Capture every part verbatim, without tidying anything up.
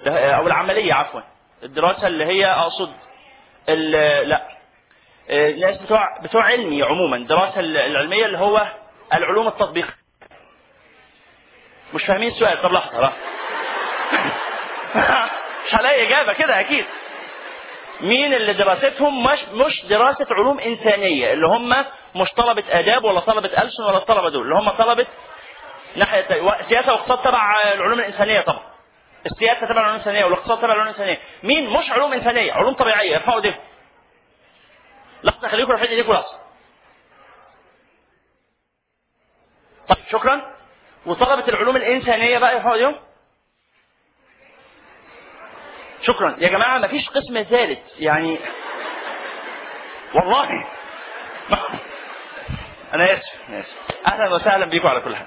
او العمليه عفوا، الدراسه اللي هي اقصد لا الناس بتوع بتوع علمي عموما، الدراسه العلميه اللي هو العلوم التطبيقيه. مش فاهمين السؤال؟ طب لحظه لحظه مش هلاقي اجابه كده اكيد. مين اللي دراستهم مش مش دراسه علوم انسانيه، اللي هم مش طلبه اداب ولا طلبه ألسن ولا الطلبه دول، اللي هم طلبه ناحيه سياسه واقتصاد تبع العلوم الانسانيه. طبعا السياسه تبع العلوم الانسانيه والاقتصاد تبع العلوم الانسانيه. مين مش علوم انسانيه، علوم طبيعيه؟ ارفعوا ايديكم. لحظه خليكم رافعين ايديكم لحظه. طيب شكرا. وطلبه العلوم الانسانيه بقى يرفعوا ايديهم. شكرا يا جماعه، مفيش قسم ثالث يعني والله انا اسف انا اسف. اهلا وسهلا بيكم على كل حال.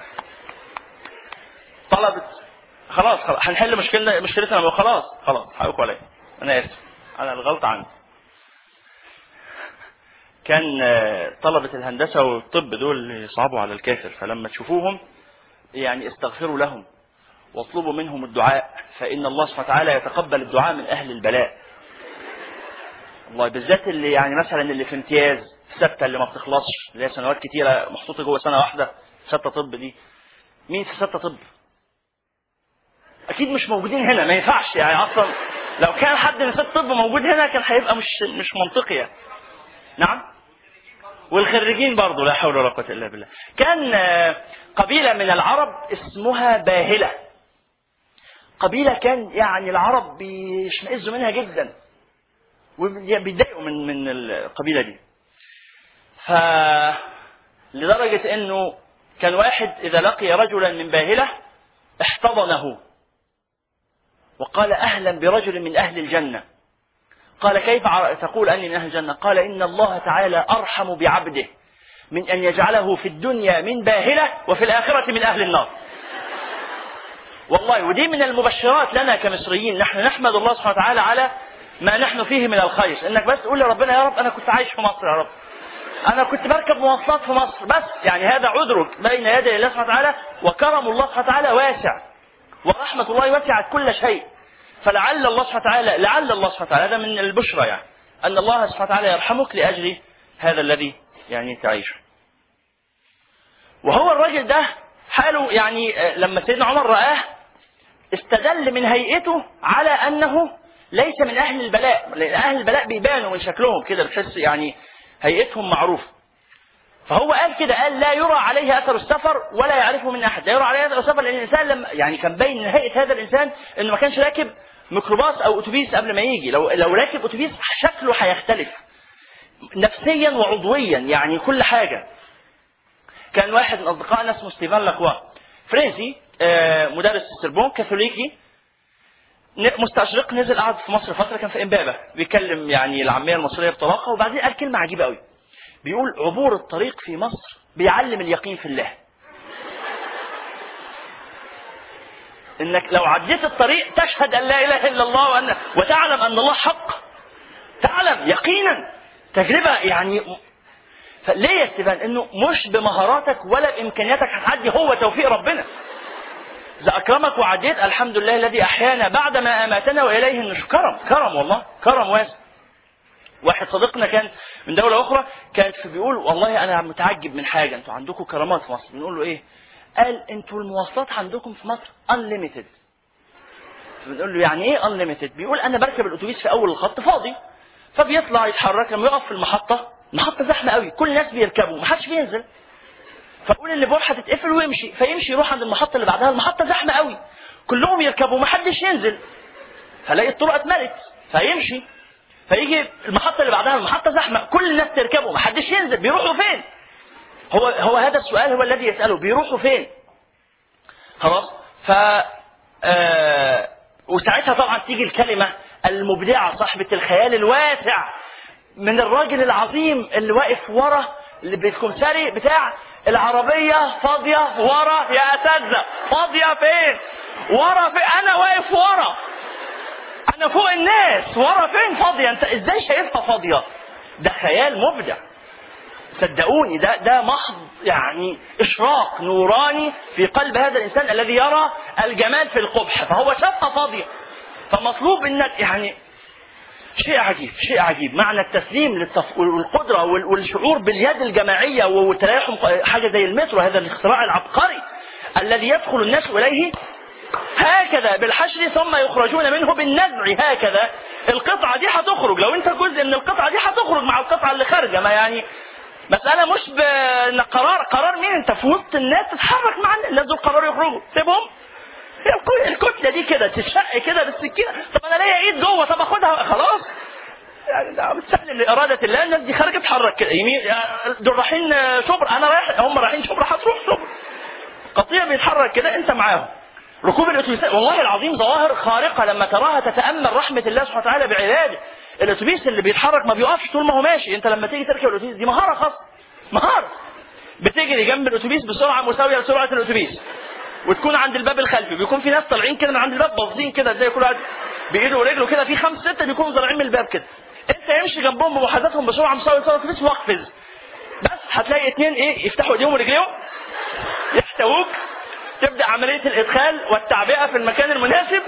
طلبه خلاص خلاص هنحل مشكلتنا مشكلتنا خلاص خلاص حقكم عليا. انا اسف، انا الغلطه عندي. كان طلبه الهندسه والطب دول يصعبوا على الكافر، فلما تشوفوهم يعني استغفروا لهم واطلبوا منهم الدعاء، فإن الله سبحانه وتعالى يتقبل الدعاء من أهل البلاء. والله بالذات اللي يعني مثلا اللي في امتياز، ستة اللي ما بتخلصش، اللي هي سنوات كتيرة محطوطة جوه سنة واحدة، ستة طب دي. مين في ستة طب؟ أكيد مش موجودين هنا، ما ينفعش يعني أصلا. لو كان حد من ستة طب موجود هنا كان هيبقى مش مش منطقي يعني. نعم؟ والخريجين برضه لا حول ولا قوة إلا بالله. كان قبيلة من العرب اسمها باهلة. قبيلة كان يعني العرب بيشمئزوا منها جدا وبيضايقوا من من القبيلة دي. ف لدرجة انه كان واحد اذا لقي رجلا من باهلة احتضنه وقال اهلا برجل من اهل الجنة. قال كيف تقول اني من اهل الجنة؟ قال ان الله تعالى ارحم بعبده من ان يجعله في الدنيا من باهلة وفي الاخرة من اهل النار. والله ودي من المبشرات لنا كمصريين، نحن نحمد الله سبحانه وتعالى على ما نحن فيه من الخير. انك بس تقول لربنا يا رب انا كنت عايش في مصر، يا رب انا كنت بركب مواصلات في مصر، بس يعني هذا عذرك بين يدي الله سبحانه وتعالى. وكرم الله سبحانه وتعالى واسع ورحمة الله وسعت كل شيء. فلعل الله سبحانه وتعالى لعل الله سبحانه وتعالى هذا من البشرى يعني ان الله سبحانه وتعالى يرحمك لاجل هذا الذي يعني تعيشه. وهو الرجل ده حاله يعني لما سيدنا عمر رآه استدل من هيئته على أنه ليس من أهل البلاء، لأن أهل البلاء بيبانوا من شكلهم كده، بتحس يعني هيئتهم معروف. فهو قال كده، قال لا يرى عليه أثر السفر ولا يعرفه من أحد. لا يرى عليه أثر السفر لأن الإنسان لما يعني كان باين من هيئة هذا الإنسان إنه ما كانش راكب ميكروباص أو أتوبيس قبل ما يجي. لو لو راكب أتوبيس شكله هيختلف نفسيا وعضويا يعني كل حاجة. كان واحد من أصدقائنا اسمه ستيفان لاكوا، فرنسي، مدرس السربون، كاثوليكي، مستشرق، نزل قعد في مصر فترة، كان في إمبابة بيتكلم يعني العامية المصرية بطلاقة. وبعدين قال كلمة عجيبة قوي، بيقول عبور الطريق في مصر بيعلم اليقين في الله. إنك لو عديت الطريق تشهد أن لا إله إلا الله وأن وتعلم أن الله حق، تعلم يقينا، تجربة يعني. فليه يا ستيفان؟ إنه مش بمهاراتك ولا بإمكانياتك هتعدي، هو توفيق ربنا. إذا أكرمك وعديت الحمد لله الذي أحيانا بعد ما أماتنا وإليه النشور. كرم كرم والله كرم واسع. واحد صديقنا كان من دولة أخرى كانت بيقول والله أنا متعجب من حاجة، أنتوا عندكم كرامات في مصر. بنقول له إيه؟ قال أنتوا المواصلات عندكم في مصر unlimited. بنقول له يعني إيه unlimited؟ بيقول أنا بركب الأتوبيس في أول الخط فاضي، فبيطلع يتحرك، لما يقف في المحطة، المحطة زحمة قوي، كل الناس بيركبوا محدش بينزل، فأقول اللي بروح هتتقفل ويمشي، فيمشي يروح عند المحطة اللي بعدها، المحطة زحمة قوي كلهم يركبوا محدش ينزل، فلاقي الطرق اتملت فيمشي، فيجي المحطة اللي بعدها المحطة زحمة كل الناس تركبوا محدش ينزل، بيروحوا فين؟ هو هو هذا السؤال هو الذي يسأله، بيروحوا فين؟ خلاص. ف آه وساعتها طبعا تيجي الكلمة المبدعة صاحبة الخيال الواسع من الراجل العظيم اللي واقف ورا اللي بالكمساري بتاع العربية فاضية ورا يا أساتذة، فاضية فين؟ ورا فين؟ أنا واقف ورا، أنا فوق الناس، ورا فين فاضية؟ أنت إزاي شايفها فاضية؟ ده خيال مبدع صدقوني، ده ده محض يعني إشراق نوراني في قلب هذا الإنسان الذي يرى الجمال في القبح، فهو شافها فاضية. فمطلوب انك يعني شيء عجيب شيء عجيب معنى التسليم للتف... والقدره والشعور باليد الجماعيه وتلاحم حاجه زي المترو، هذا الاختراع العبقري الذي يدخل الناس اليه هكذا بالحشر ثم يخرجون منه بالنزع هكذا. القطعه دي هتخرج، لو انت جزء من القطعه دي هتخرج مع القطعه اللي خارجه. ما يعني مساله مش بان قرار قرار مين، انت في وسط الناس تتحرك مع الناس دول، قرروا يخرجوا سيبهم. الكتله دي كده تتشق كده بالسكينه، طب انا ليا ايد جوه طب اخدها خلاص يعني بتسهل لاراده الله. الناس دي خارجه تتحرك كده يمين، دول رايحين شبرا انا رايح، هم رايحين شبرا هتروح شبرا. قطيع بيتحرك كده انت معاهم. ركوب الاتوبيسات والله العظيم ظواهر خارقه لما تراها تتامل رحمه الله سبحانه وتعالى بعباده. الاتوبيس اللي بيتحرك ما بيقفش طول ما هو ماشي، انت لما تيجي تركب الاتوبيس دي مهاره خاصه، مهاره بتجري جنب الاتوبيس بسرعه مساويه لسرعه الاتوبيس، وتكون عند الباب الخلفي بيكون في ناس طالعين كده من عند الباب باصين كده زي كل واحد بايده ورجله كده، في خمسه سته بيكونوا طالعين من الباب كده، انت امشي جنبهم بمحاذاتهم بسرعه مساويه لسرعه الاتوبيس واقفز، بس هتلاقي اثنين ايه يفتحوا ايديهم ورجليهم يحتووك، تبدا عمليه الادخال والتعبئه في المكان المناسب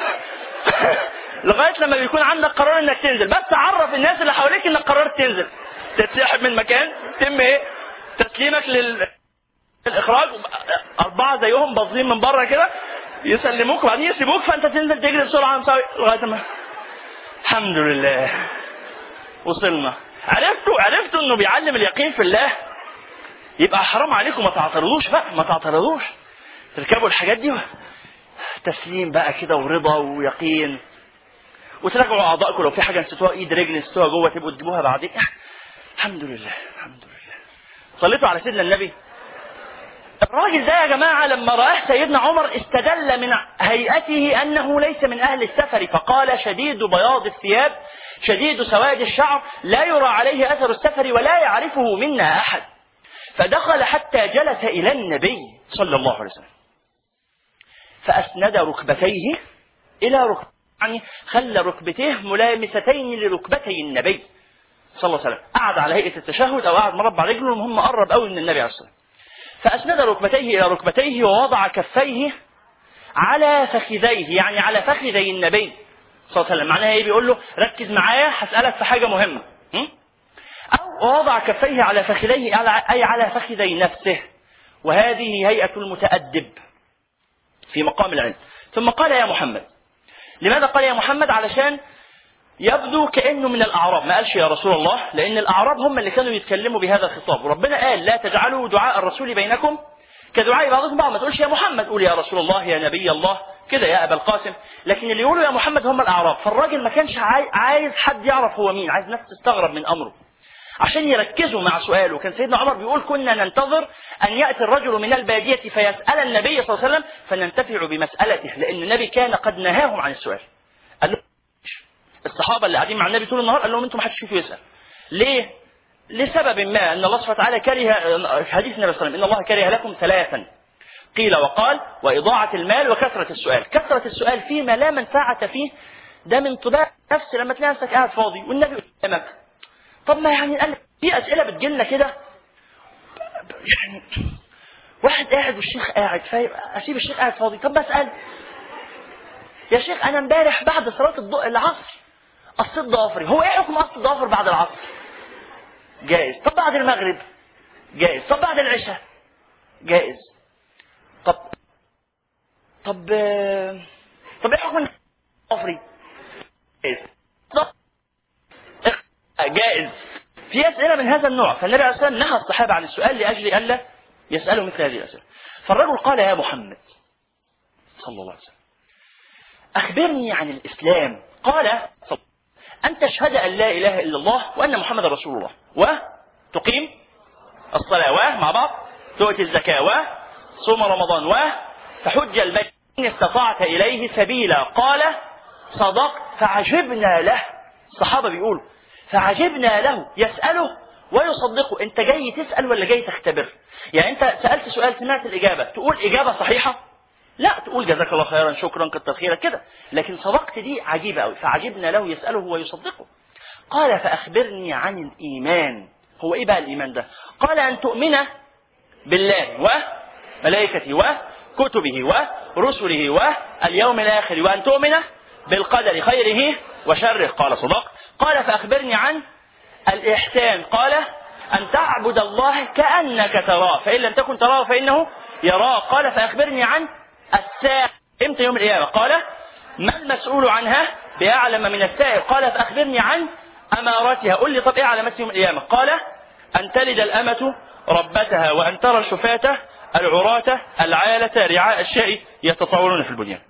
لغايه لما بيكون عندك قرار انك تنزل. بس عرف الناس اللي حواليك انك قررت تنزل، تتسحب من مكان، تم ايه تسليمك للاخراج، اربعه زيهم باظين من بره كده يسلموك وبعدين يسيبوك، فانت تنزل تجري بسرعه مساوي لغايه ما الحمد لله وصلنا. عرفتوا عرفتوا انه بيعلم اليقين في الله. يبقى حرام عليكم ما تعترضوش بقى، ما تعترضوش، تركبوا الحاجات دي تسليم بقى كده ورضا ويقين، وتراجعوا اعضائكم لو في حاجه نسيتوها، ايد رجل نسيتوها جوه تبقوا تجيبوها بعدين. الحمد لله الحمد لله. صليتوا على سيدنا النبي. الراجل ده يا جماعه لما راه سيدنا عمر استدل من هيئته انه ليس من اهل السفر، فقال شديد بياض الثياب شديد سواد الشعر لا يرى عليه اثر السفر ولا يعرفه منا احد. فدخل حتى جلس الى النبي صلى الله عليه وسلم فاسند ركبتيه الى ركبتيه، يعني خلى ركبتيه ملامستين لركبتي النبي صلى الله عليه وسلم، قعد على هيئه التشهد او قعد مربع رجله، المهم قرب قوي من النبي عليه الصلاه والسلام. فاسند ركبتيه الى ركبتيه ووضع كفيه على فخذيه، يعني على فخذي النبي صلى الله عليه وسلم. معناها ايه؟ بيقول له ركز معايا هسالك في حاجه مهمه. او وضع كفيه على فخذيه اي على فخذي نفسه، وهذه هيئه المتادب في مقام العلم. ثم قال يا محمد. لماذا قال يا محمد؟ علشان يبدو كأنه من الأعراب، ما قالش يا رسول الله، لأن الأعراب هم اللي كانوا يتكلموا بهذا الخطاب، وربنا قال لا تجعلوا دعاء الرسول بينكم كدعاء بعضكم بعض، ما تقولش يا محمد، قول يا رسول الله يا نبي الله كده يا أبا القاسم، لكن اللي يقولوا يا محمد هم الأعراب. فالراجل ما كانش عايز حد يعرف هو مين، عايز ناس تستغرب من أمره عشان يركزوا مع سؤاله. كان سيدنا عمر بيقول كنا ننتظر أن يأتي الرجل من البادية فيسأل النبي صلى الله عليه وسلم فننتفع بمسألته، لأن النبي كان قد نهاهم عن السؤال. قال له الصحابة اللي قاعدين مع النبي طول النهار قال لهم انتم ما حدش فيكم يسأل. ليه؟ لسبب ما، أن الله سبحانه وتعالى كره، حديث النبي صلى الله عليه وسلم إن الله كره لكم ثلاثا قيل وقال وإضاعة المال وكثرة السؤال. كثرة السؤال فيما لا منفعة فيه، ده من طباع نفس لما تلاقي نفسك قاعد فاضي والنبي قدامك، طب ما يعني قال في أسئلة بتجيلنا كده يعني واحد قاعد والشيخ قاعد، فأسيب الشيخ قاعد فاضي، طب بسأل يا شيخ أنا امبارح بعد صلاة الضوء العصر قصيت ضوافري، هو إيه حكم قص الضوافر بعد العصر؟ جائز. طب بعد المغرب؟ جائز. طب بعد العشاء؟ جائز. طب طب طب إيه حكم ضوافري؟ جائز. طب جائز. في أسئلة من هذا النوع، فالنبي عليه الصلاة والسلام نهى الصحابة عن السؤال لأجل ألا يسألوا مثل هذه الأسئلة. فالرجل قال يا محمد صلى الله عليه وسلم أخبرني عن الإسلام. قال أن تشهد أن لا إله إلا الله وأن محمد رسول الله، وتقيم الصلاة، ومع بعض تؤتي الزكاة، وصوم رمضان، وتحج البيت إن استطعت إليه سبيلا. قال صدقت. فعجبنا له، الصحابة بيقولوا فعجبنا له يسأله ويصدقه. أنت جاي تسأل ولا جاي تختبر؟ يعني أنت سألت سؤال سمعت الإجابة تقول إجابة صحيحة؟ لا، تقول جزاك الله خيرا شكرا كتر خيرك كده، لكن صدقت دي عجيبة أوي. فعجبنا له يسأله ويصدقه. قال فأخبرني عن الإيمان. هو إيه بقى الإيمان ده؟ قال أن تؤمن بالله وملائكته وكتبه ورسله واليوم الآخر، وأن تؤمن بالقدر خيره وشره. قال صدقت. قال فأخبرني عن الإحسان. قال أن تعبد الله كأنك تراه فإن لم تكن تراه فإنه يراه. قال فأخبرني عن الساعة. امتى يوم القيامة؟ قال ما المسؤول عنها بأعلم من السائل. قال فأخبرني عن أمارتها. قل لي طب إيه علامات يوم القيامة؟ قال أن تلد الأمة ربتها وأن ترى الشفاة العراة العالة رعاء الشاء يتطاولون في البنيان.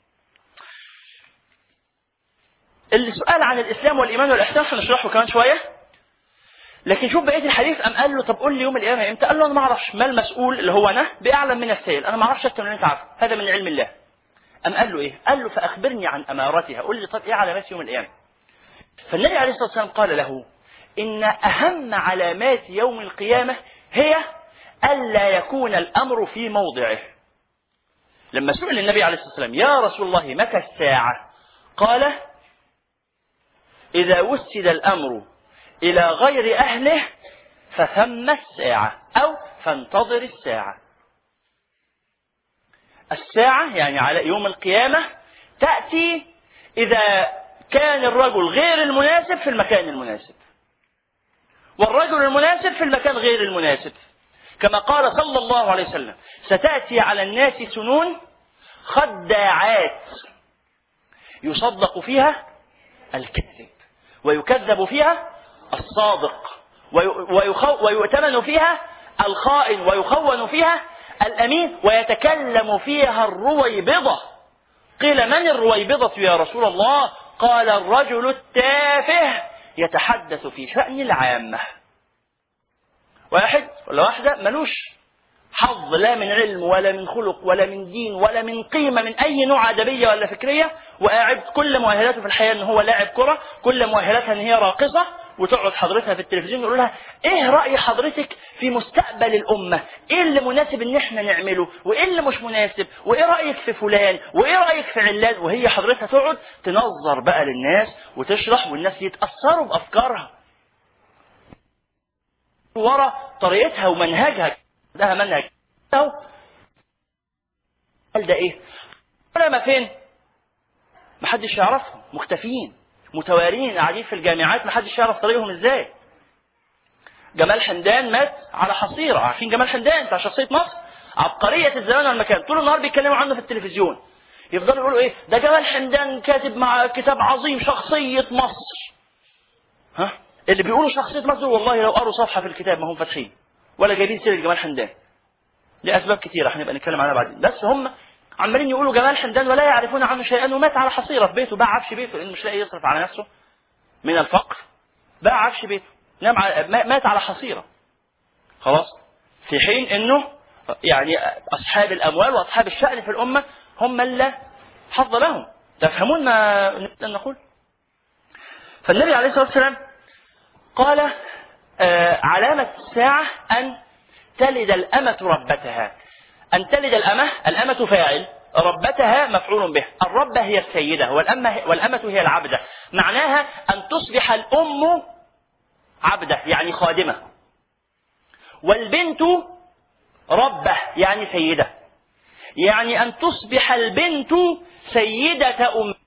السؤال عن الإسلام والإيمان والإحسان هنشرحه كمان شوية، لكن شوف بقية الحديث. أم قال له طب قل لي يوم القيامة إمتى؟ قال له أنا ما أعرفش. ما المسؤول اللي هو أنا بأعلم من السائل، أنا ما أعرفش أكتر من أنت عارف، هذا من علم الله. أم قال له إيه؟ قال له فأخبرني عن أمارتها. قل لي طب إيه علامات يوم القيامة؟ فالنبي عليه الصلاة والسلام قال له إن أهم علامات يوم القيامة هي ألا يكون الأمر في موضعه. لما سئل النبي عليه الصلاة والسلام يا رسول الله متى الساعة؟ قال إذا وسد الأمر إلى غير أهله فثم الساعة أو فانتظر الساعة. الساعة يعني على يوم القيامة تأتي إذا كان الرجل غير المناسب في المكان المناسب والرجل المناسب في المكان غير المناسب. كما قال صلى الله عليه وسلم ستأتي على الناس سنون خداعات يصدق فيها الكذب ويكذب فيها الصادق ويؤتمن فيها الخائن ويخون فيها الأمين ويتكلم فيها الرويبضة. قيل من الرويبضة يا رسول الله؟ قال الرجل التافه يتحدث في شأن العامة. واحد ولا واحدة ملوش حظ لا من علم ولا من خلق ولا من دين ولا من قيمة من أي نوع أدبية ولا فكرية، وقاعد كل مؤهلاته في الحياة أن هو لاعب كرة، كل مؤهلاتها أن هي راقصة، وتقعد حضرتها في التلفزيون يقول لها إيه رأي حضرتك في مستقبل الأمة؟ إيه اللي مناسب إن إحنا نعمله وإيه اللي مش مناسب، وإيه رأيك في فلان وإيه رأيك في علان؟ وهي حضرتها تقعد تنظر بقى للناس وتشرح والناس يتأثروا بأفكارها ورا طريقتها ومنهجها. ده منهج قال ده ايه؟ علماء فين؟ محدش يعرفهم، مختفيين متوارين قاعدين في الجامعات، محدش يعرف طريقهم ازاي. جمال حمدان مات على حصيرة. عارفين جمال حمدان بتاع شخصية مصر؟ عبقرية الزمان والمكان، طول النهار بيتكلموا عنه في التلفزيون، يفضلوا يقولوا ايه ده جمال حمدان كاتب مع كتاب عظيم شخصية مصر. ها اللي بيقولوا شخصية مصر والله لو قروا صفحة في الكتاب ما هم فاتحين ولا جايبين سيرة جمال حمدان لأسباب كثيرة هنبقى نتكلم عنها بعدين. بس هم عمالين يقولوا جمال حمدان ولا يعرفون عنه شيئا، ومات على حصيرة في بيته، باع عفش بيته لأنه مش لاقي يصرف على نفسه من الفقر، باع عفش بيته، نام على مات على حصيرة خلاص. في حين انه يعني اصحاب الاموال واصحاب الشأن في الامة هم اللي حظ لهم. تفهمون ما نقول؟ فالنبي عليه الصلاة والسلام قال آه علامة الساعة أن تلد الأمة ربتها. أن تلد الأمة، الأمة فاعل، ربتها مفعول به. الربة هي السيدة والأمة, والأمة هي العبدة. معناها أن تصبح الأم عبدة يعني خادمة، والبنت ربة يعني سيدة، يعني أن تصبح البنت سيدة أم،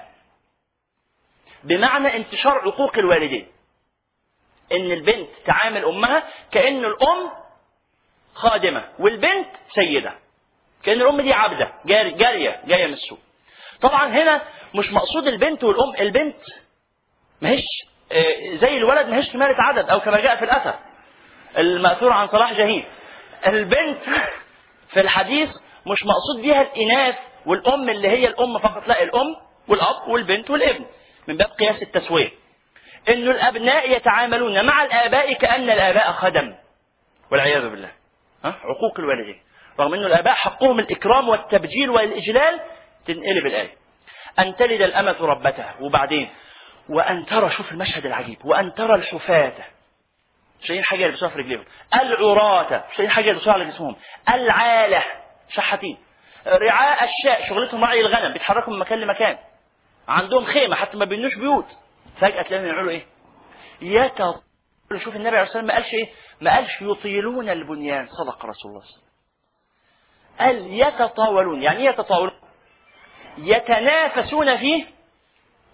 بمعنى انتشار عقوق الوالدين، ان البنت تعامل امها كأن الام خادمة والبنت سيدة، كأن الام دي عبدة جاري جارية جاية من السوق. طبعا هنا مش مقصود البنت والام، البنت ماهيش زي الولد ماهيش كمالة عدد او كما جاء في الاثر المأثور عن صلاح جاهين. البنت في الحديث مش مقصود بيها الاناث والام اللي هي الام فقط، لا، الام والاب والبنت والابن من باب قياس التسوية، إن الأبناء يتعاملون مع الآباء كأن الآباء خدم والعياذ بالله، ها؟ عقوق الوالدين، رغم أن الآباء حقهم الإكرام والتبجيل والإجلال. تنقلب الآية أن تلد الأمة ربتها، وبعدين وأن ترى، شوف المشهد العجيب، وأن ترى الحفاة شايلين حاجة يلبسوها في رجليهم، العراة شايلين حاجة يلبسوها على جسمهم، العالة شحاتين، رعاء الشاء شغلتهم رعي الغنم، بيتحركوا من مكان لمكان، عندهم خيمة حتى ما بينوش بيوت، فجأة تلاقيهم يعملوا ايه؟ يتطاولون. شوف النبي عليه الصلاة والسلام ما قالش ايه؟ ما قالش يطيلون البنيان، صدق رسول الله صلى الله عليه وسلم، قال يتطاولون. يعني ايه يتطاولون؟ يتنافسون فيه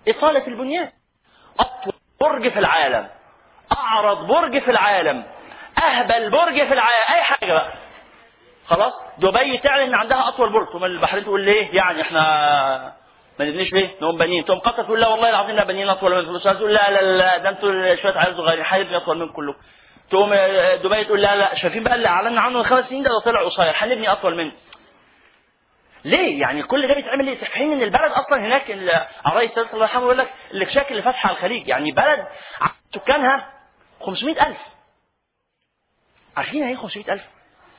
إطالة البنيان. أطول برج في العالم، أعرض برج في العالم، أهبل برج في العالم، أي حاجة بقى. خلاص دبي تعلن إن عندها أطول برج، ثم البحرين تقول ليه يعني إحنا ما نبنيش ليه؟ نقوم بنين. ثم قطر تقول لا والله العظيم لا بنين أطول من فلوس، تقول لا لا لا ده أنتوا شوية عيال صغيرين هنبني أطول من كلكم. تقوم دبي تقول لا لا شايفين بقى اللي أعلنا عنه من خمس سنين ده طلع قصير هنبني أطول منه. ليه؟ يعني كل ده بيتعمل ليه؟ في حين ان البلد اصلا هناك الرئيس صلى الله عليه وسلم يقول لك الاكشاك اللي فاتحه على الخليج، يعني بلد سكانها خمسمائة ألف. عارفين ايه خمسمائة ألف؟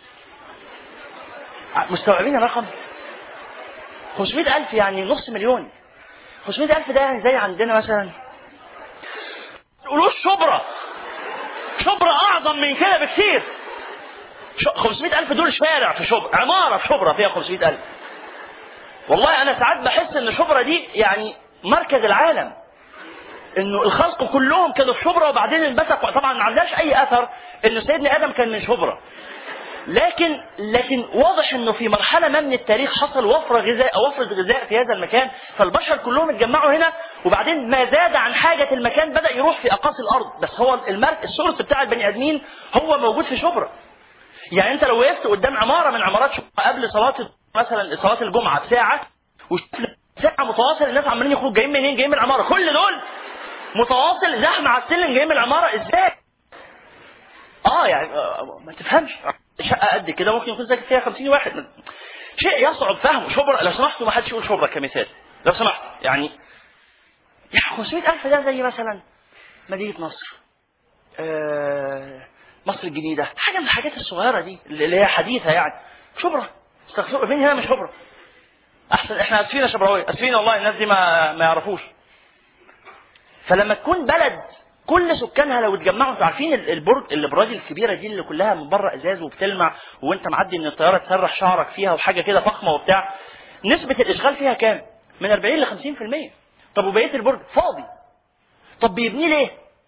مستوعبين الرقم؟ خمسمائة ألف يعني نص مليون. خمسمائة ألف ده يعني زي عندنا مثلا تقولوش شبرا. شبرا اعظم من كده بكثير. خمسمائة ألف دول شارع في شبرا، عماره في شبرا فيها خمسمائة ألف. والله أنا ساعات بحس إن شبرا دي يعني مركز العالم، إنه الخلق كلهم كانوا في شبرا وبعدين انبثقوا. طبعا ما عندهاش أي أثر إنه سيدنا آدم كان من شبرا، لكن لكن واضح إنه في مرحلة ما من التاريخ حصل وفرة غذاء أو وفرة غذاء في هذا المكان، فالبشر كلهم اتجمعوا هنا، وبعدين ما زاد عن حاجة المكان بدأ يروح في أقاصي الأرض، بس هو المركز السورس بتاع البني آدمين هو موجود في شبرا. يعني أنت لو وقفت قدام عمارة من عمارات شبرا قبل صلاة مثلا صلاة الجمعة بساعة وساعة متواصل الناس عمالين يخرجوا جايين منين؟ جايين من العمارة، كل دول متواصل زحمة على السلم جايين من العمارة ازاي؟ اه يعني آه ما تفهمش شقة قد كده ممكن يكون ساكن فيها خمسين واحد، شيء يصعب فهمه. شبرا لو سمحتوا ما حدش يقول شبرا كمثال لو سمحت، يعني يعني خمسمائة ألف ده زي مثلا مدينة نصر، آه مصر الجديدة، حاجة من الحاجات الصغيرة دي اللي هي حديثة يعني. شبرا استغفروا فين هنا مش شبرا؟ احسن احنا اسفين يا شبراوي، اسفين والله الناس دي ما ما يعرفوش. فلما تكون بلد كل سكانها لو اتجمعوا، انتوا عارفين البرج الابراج الكبيره دي اللي كلها من بره ازاز وبتلمع وانت معدي من الطياره تسرح شعرك فيها وحاجه كده فخمه وبتاع، نسبه الاشغال فيها كام؟ من أربعين ل خمسين بالمئة. طب وبقيه البرج فاضي. طب بيبنيه ليه؟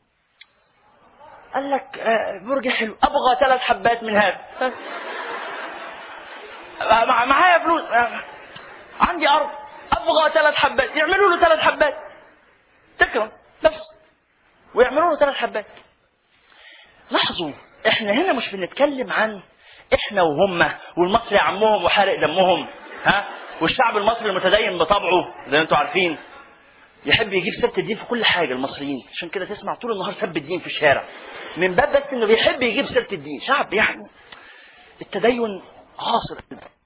قال لك آه برج حلو ابغى ثلاث حبات من هذا. معايا فلوس، عندي أرض أبغى ثلاث حبات، يعملوا له ثلاث حبات تكرم بس، ويعملوا له ثلاث حبات. لاحظوا إحنا هنا مش بنتكلم عن إحنا وهم والمصري عمهم وحارق دمهم، ها، والشعب المصري المتدين بطبعه زي ما أنتم عارفين يحب يجيب سيرة الدين في كل حاجة. المصريين عشان كده تسمع طول النهار سب الدين في الشارع من باب بس إنه بيحب يجيب سيرة الدين. شعب يعني التدين عاصر.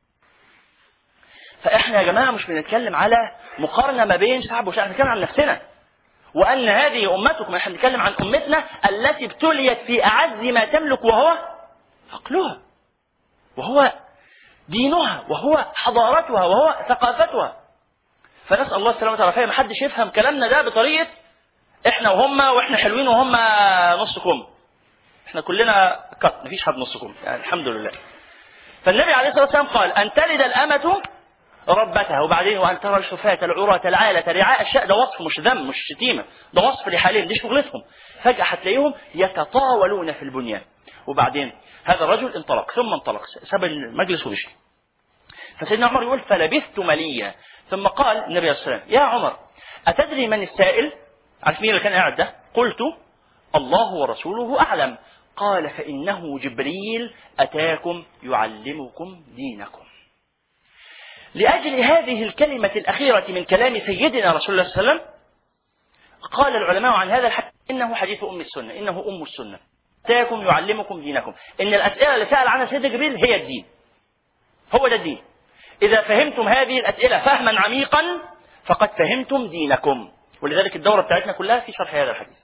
فإحنا يا جماعة مش بنتكلم على مقارنة ما بين شعب وشعب، بنتكلم عن نفسنا، وأن هذه أمتكم. إحنا بنتكلم عن أمتنا التي ابتليت في أعز ما تملك وهو عقلها، وهو دينها، وهو حضارتها، وهو ثقافتها. فنسأل الله السلامة والعافية. ما حدش يفهم كلامنا ده بطريقة إحنا وهم وإحنا حلوين وهم نصكم. إحنا كلنا كت، مفيش حد نصكم يعني الحمد لله. فالنبي عليه الصلاة والسلام قال أن تلد الأمة ربتها، وبعدين وأن ترى الحفاة العراة العالة رعاء الشاء. ده وصف مش ذم مش شتيمة، ده وصف لحالهم، دي شغلتهم. فجأة هتلاقيهم يتطاولون في البنيان. وبعدين هذا الرجل انطلق ثم انطلق ساب المجلس ومشي. فسيدنا عمر يقول فلبثت مليا، ثم قال النبي عليه الصلاة والسلام يا عمر أتدري من السائل؟ عارف مين اللي كان قاعد ده؟ قلت الله ورسوله أعلم. قال فإنه جبريل أتاكم يعلمكم دينكم. لأجل هذه الكلمة الأخيرة من كلام سيدنا رسول الله صلى الله عليه وسلم قال العلماء عن هذا الحديث إنه حديث أم السنة، إنه أم السنة. أتاكم يعلمكم دينكم، إن الأسئلة اللي سأل عنها سيدنا جبريل هي الدين، هو ده الدين. إذا فهمتم هذه الأسئلة فهما عميقا فقد فهمتم دينكم. ولذلك الدورة بتاعتنا كلها في شرح هذا الحديث،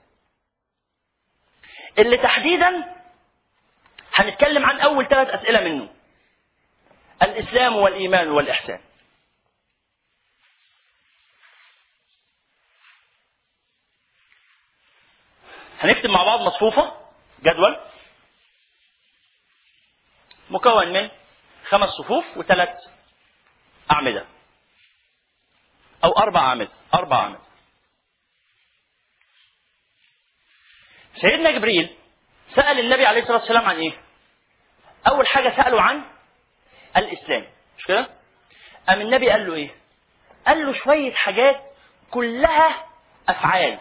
اللي تحديدا هنتكلم عن أول ثلاث أسئلة منه: الإسلام والإيمان والإحسان. هنكتب مع بعض مصفوفة جدول مكون من خمس صفوف وثلاث أعمدة أو أربع أعمدة أربع أعمدة. سيدنا جبريل سأل النبي عليه الصلاة والسلام عن إيه؟ أول حاجة سأله عن الإسلام، مش كده؟ أم النبي قال له إيه؟ قال له شوية حاجات كلها أفعال.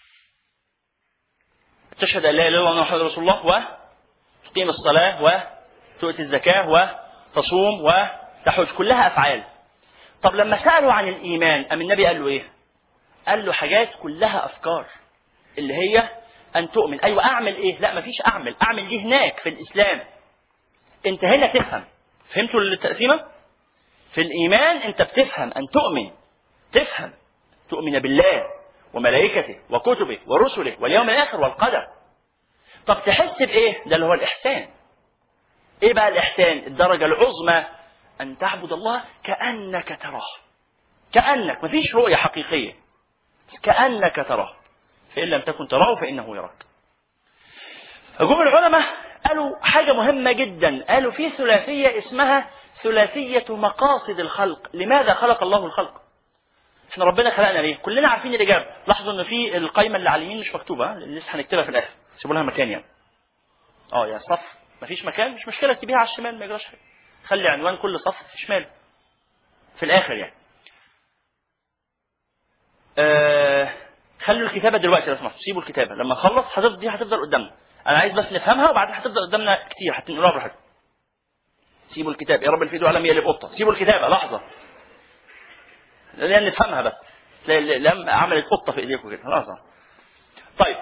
تشهد أن لا إله إلا الله وأن محمد رسول الله، وتقيم الصلاة، وتؤتي الزكاة، وتصوم، وتحج، كلها أفعال. طب لما سألوا عن الإيمان أم النبي قال له إيه؟ قال له حاجات كلها أفكار، اللي هي أن تؤمن. أيوة أعمل إيه؟ لا مفيش أعمل، أعمل دي هناك في الإسلام. أنت هنا تفهم. فهمتوا التقسيمة؟ في الإيمان أنت بتفهم أن تؤمن، تفهم تؤمن بالله وملائكته وكتبه ورسله واليوم الآخر والقدر. طب تحس بإيه؟ ده اللي هو الإحسان. إيه بقى الإحسان؟ الدرجة العظمى أن تعبد الله كأنك تراه. كأنك، مفيش رؤية حقيقية، كأنك تراه، فإن لم تكن تراه فإنه يراك. جم العلماء قالوا حاجة مهمة جدا، قالوا في ثلاثية اسمها ثلاثية مقاصد الخلق. لماذا خلق الله الخلق؟ احنا ربنا خلقنا ليه؟ كلنا عارفين الإجابة. لاحظوا ان في القائمة اللي على اليمين مش مكتوبة، لسه هنكتبها في الآخر، سيبوا لها مكان يعني. اه يعني صف مفيش مكان، مش مشكلة، تسيبيها على الشمال ما يجراش حاجة. خلي عنوان كل صف في شمال في الآخر يعني. آه خلوا الكتابة دلوقتي لو سمحتوا، سيبوا الكتابة، لما نخلص هتفضل دي هتفضل قدامنا. أنا عايز بس نفهمها وبعدين هتفضل قدامنا كتير، هتنقلوها براحتكم. سيبوا الكتاب، يا رب الفيديو على مية قطة. سيبوا الكتابة لحظة لأن نفهمها بس. لم عملت قطة في إيديكم كده لحظة. طيب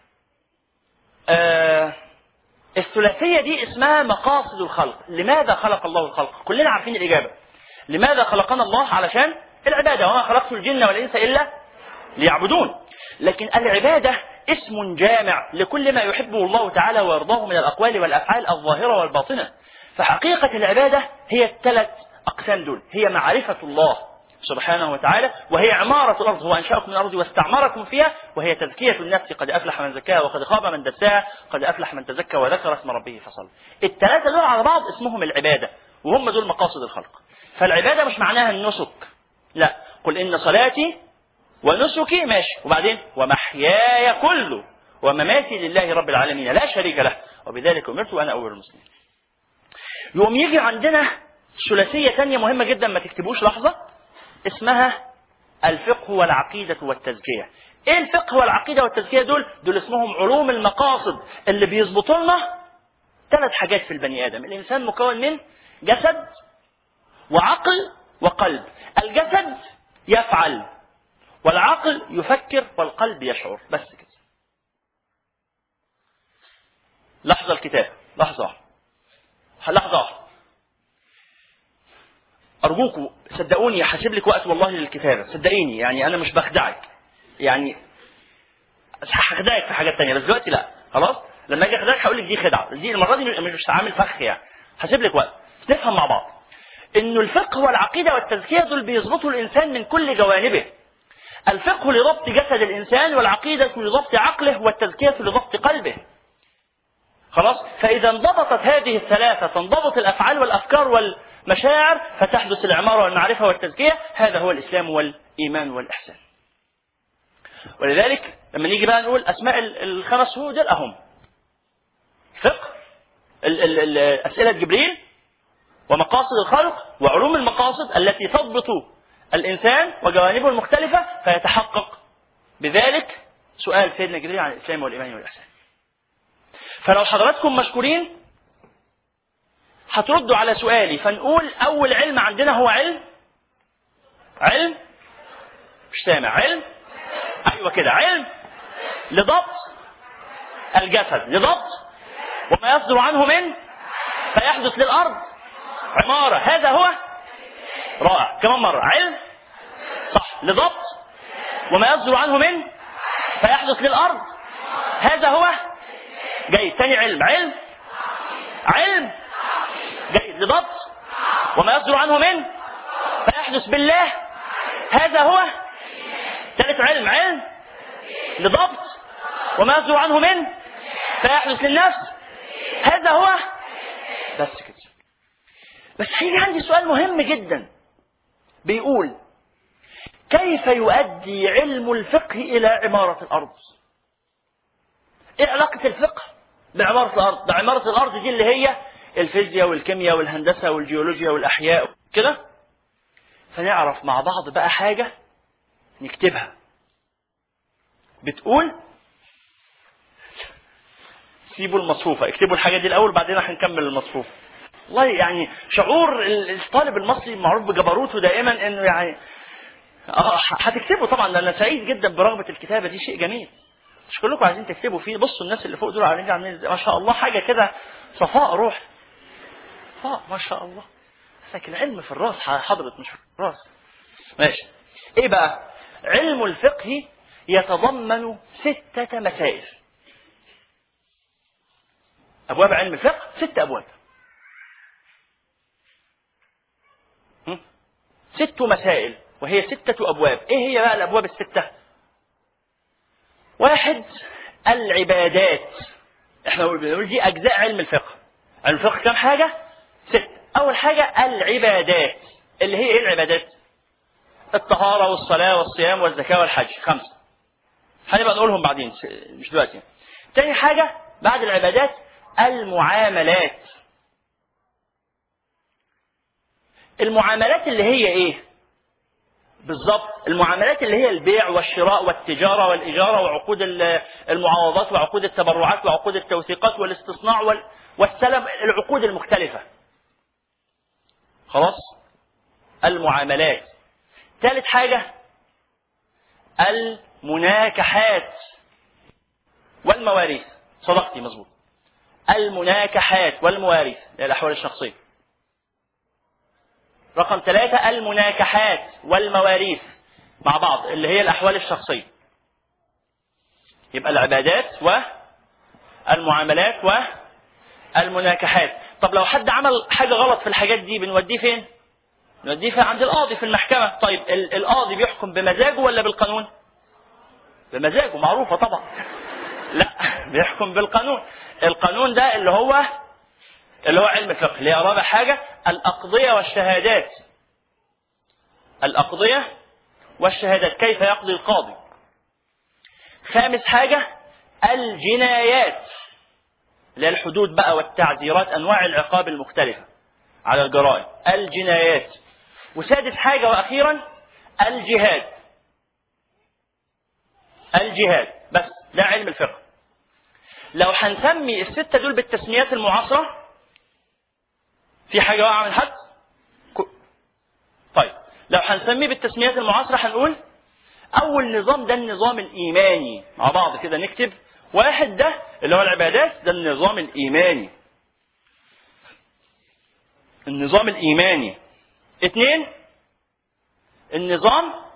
آه الثلاثية دي اسمها مقاصد الخلق. لماذا خلق الله الخلق؟ كلنا عارفين الإجابة. لماذا خلقنا الله؟ علشان العبادة. وما خلقت الجن والإنس إلا ليعبدون. لكن العبادة اسم جامع لكل ما يحبه الله تعالى ويرضاه من الأقوال والأفعال الظاهرة والباطنة. فحقيقة العبادة هي الثلاث أقسام دول، هي معرفة الله سبحانه وتعالى، وهي عمارة الأرض، هو أنشأكم من الأرض واستعمركم فيها، وهي تزكية النفس، قد أفلح من زكاها وقد خاب من دساها، قد أفلح من تزكى وذكر اسم ربه فصلى. الثلاثة دول على بعض اسمهم العبادة، وهم دول مقاصد الخلق. فالعبادة مش معناها النسك، لا، قل إن صلاتي ونسكي ماشي، وبعدين ومحياي كله ومماتي لله رب العالمين لا شريك له وبذلك أمرت وأنا أول المسلمين. يوم يجي عندنا ثلاثية ثانية مهمة جدا ما تكتبوش لحظة، اسمها الفقه والعقيدة والتزكية. ايه الفقه والعقيدة والتزكية دول؟ دول اسمهم علوم المقاصد اللي بيظبطوا لنا ثلاث حاجات في البني آدم. الإنسان مكون من جسد وعقل وقلب. الجسد يفعل والعقل يفكر والقلب يشعر، بس كده. لحظة الكتاب، لحظة لحظة أرجوكوا صدقوني، هسيب لك وقت والله للكتابة، صدقيني يعني أنا مش بخدعك، يعني هخدعك في حاجات تانية بس دلوقتي لا، خلاص؟ لما أجي أخدعك هقول لك دي خدعة، دي المرة دي مش هعمل فخ يعني، هسيب لك وقت نفهم مع بعض. إنه الفقه والعقيدة والتزكية دول بيظبطوا الإنسان من كل جوانبه. الفقه لضبط جسد الإنسان، والعقيدة لضبط عقله، والتزكية لضبط قلبه. خلاص؟ فإذا انضبطت هذه الثلاثة تنضبط الأفعال والأفكار والمشاعر، فتحدث العمارة والمعرفة والتزكية. هذا هو الإسلام والإيمان والإحسان. ولذلك لما نيجي بقى نقول أسماء الخمس هو دول أهم: فقه، أسئلة جبريل، ومقاصد الخلق، وعلوم المقاصد التي تضبط الإنسان وجوانبه المختلفة، فيتحقق بذلك سؤال سيدنا جبريل عن الإسلام والإيمان والإحسان. فلو حضراتكم مشكورين هتردوا على سؤالي، فنقول أول علم عندنا هو علم علم مش سامع علم أيوة كده علم لضبط الجسد، لضبط وما يصدر عنه من فيحدث للأرض عمارة. هذا هو رائع. كمان مرة، علم صح لضبط وما يصدر عنه من فيحدث للأرض. هذا هو جيد. ثاني علم علم علم جيد لضبط وما يصدر عنه من فيحدث بالله. هذا هو ثالث علم علم لضبط وما يصدر عنه من فيحدث للنفس. هذا هو بس كده. بس هيجي عندي سؤال مهم جدا بيقول: كيف يؤدي علم الفقه إلى عمارة الأرض؟ إيه علاقة الفقه بعمارة الأرض؟ بعمارة الأرض دي اللي هي الفيزياء والكيمياء والهندسة والجيولوجيا والأحياء كده. فنعرف مع بعض بقى حاجة نكتبها. بتقول سيبوا المصفوفة، اكتبوا الحاجات دي الأول بعدين هنكمل المصفوفة. والله يعني شعور الطالب المصري معروف بجبروته دائما انه يعني اه هتكتبوا طبعا، لأن انا سعيد جدا برغبة الكتابة دي، شيء جميل. مش كلكم عايزين تكتبوا فيه. بصوا الناس اللي فوق دول عاملين عاملين ما شاء الله، حاجة كده صفاء روح، صفاء ما شاء الله. لكن العلم في الراس حضرت مش في الراس. ماشي. ايه بقى؟ علم الفقه يتضمن ستة مسائل. أبواب علم الفقه ست أبواب، ست مسائل وهي ستة أبواب. إيه هي بقى الأبواب الستة؟ واحد، العبادات. إحنا بنقول دي أجزاء علم الفقه. علم الفقه كم حاجة؟ ست. أول حاجة العبادات، اللي هي إيه العبادات؟ الطهارة والصلاة والصيام والزكاة والحج، خمسة. هنبقى نقولهم بعدين مش دلوقتي. تاني حاجة بعد العبادات المعاملات. المعاملات اللي هي ايه بالضبط؟ المعاملات اللي هي البيع والشراء والتجارة والإجارة وعقود المعاوضات وعقود التبرعات وعقود التوثيقات والاستصناع والسلم، العقود المختلفة. خلاص؟ المعاملات. ثالث حاجة المناكحات والمواريث. صدقتي مظبوط، المناكحات والمواريث الأحوال الشخصية. رقم ثلاثة المناكحات والمواريث مع بعض اللي هي الأحوال الشخصية. يبقى العبادات والمعاملات والمناكحات. طب لو حد عمل حاجة غلط في الحاجات دي بنوديه فين؟ بنوديه فين؟ عند القاضي في المحكمة. طيب القاضي بيحكم بمزاجه ولا بالقانون؟ بمزاجه، معروفة طبعا. لا، بيحكم بالقانون. القانون ده اللي هو اللي هو علم الفقه، اللي هي رابع حاجة الأقضية والشهادات. الأقضية والشهادات، كيف يقضي القاضي. خامس حاجة الجنايات، اللي هي الحدود بقى والتعزيرات، أنواع العقاب المختلفة على الجرائم، الجنايات. وسادس حاجة وأخيرا الجهاد. الجهاد بس، ده علم الفقه. لو هنسمي الستة دول بالتسميات المعاصرة، في حاجة واقعة من حد؟ طيب لو هنسميه بالتسميات المعاصرة هنقول أول نظام ده النظام الإيماني. مع بعض كده نكتب. واحد ده اللي هو العبادات، ده النظام الإيماني، النظام الإيماني. اثنين النظام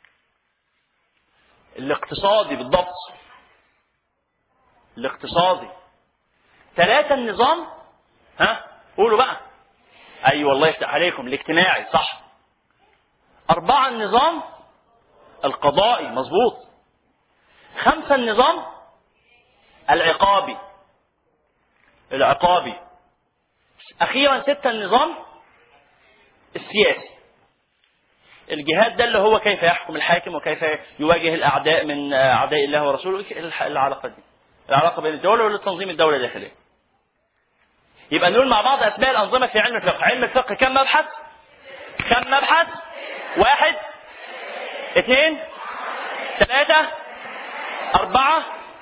الاقتصادي، بالضبط الاقتصادي. ثلاثة النظام، ها قولوا بقى، أي أيوة والله يفتح عليكم، الاجتماعي، صح. أربعة النظام القضائي، مظبوط. خمسة النظام العقابي، العقابي. أخيرا ستة النظام السياسي. الجهاد ده اللي هو كيف يحكم الحاكم وكيف يواجه الأعداء من أعداء الله ورسوله، العلاقة دي، العلاقة بين الدولة والتنظيم الدولة الداخلية. يبقى نقول مع بعض أسماء الأنظمة في علم الفقه. علم الفقه كم مبحث؟ كم مبحث؟ واحد، اثنين، ثلاثة، أربعة،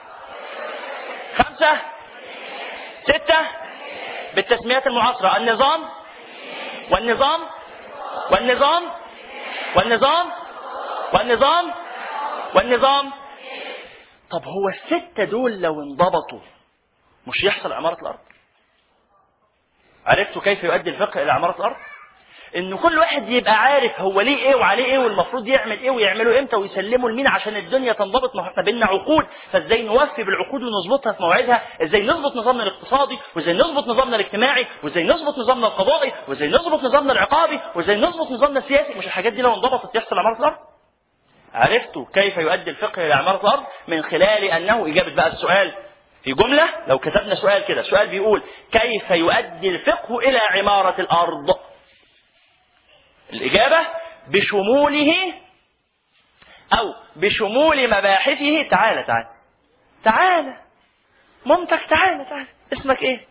خمسة، ستة، بالتسميات المعاصرة. النظام والنظام والنظام والنظام والنظام والنظام. طب هو الستة دول لو انضبطوا مش يحصل عمارة الأرض؟ عرفتوا كيف يؤدي الفقه إلى عمارة الأرض؟ إن كل واحد يبقى عارف هو ليه إيه وعليه إيه والمفروض يعمل إيه ويعمله إمتى ويسلمه لمين عشان الدنيا تنضبط. ما إحنا بيننا عقود، فإزاي نوفي بالعقود ونظبطها في موعدها؟ إزاي نظبط نظامنا الاقتصادي، وإزاي نظبط نظامنا الاجتماعي، وإزاي نظبط نظامنا القضائي، وإزاي نظبط نظامنا العقابي، وإزاي نظبط نظامنا السياسي. مش الحاجات دي لو انضبطت يحصل عمارة الأرض؟ عرفتوا كيف يؤدي الفقه إلى عمارة الأرض؟ من خلال أنه إجابة بقى السؤال في جملة. لو كتبنا سؤال كده، سؤال بيقول كيف يؤدي الفقه إلى عمارة الأرض؟ الإجابة بشموله أو بشمول مباحثه. تعالى تعالى تعالى مامتك، تعالى تعالى. اسمك إيه؟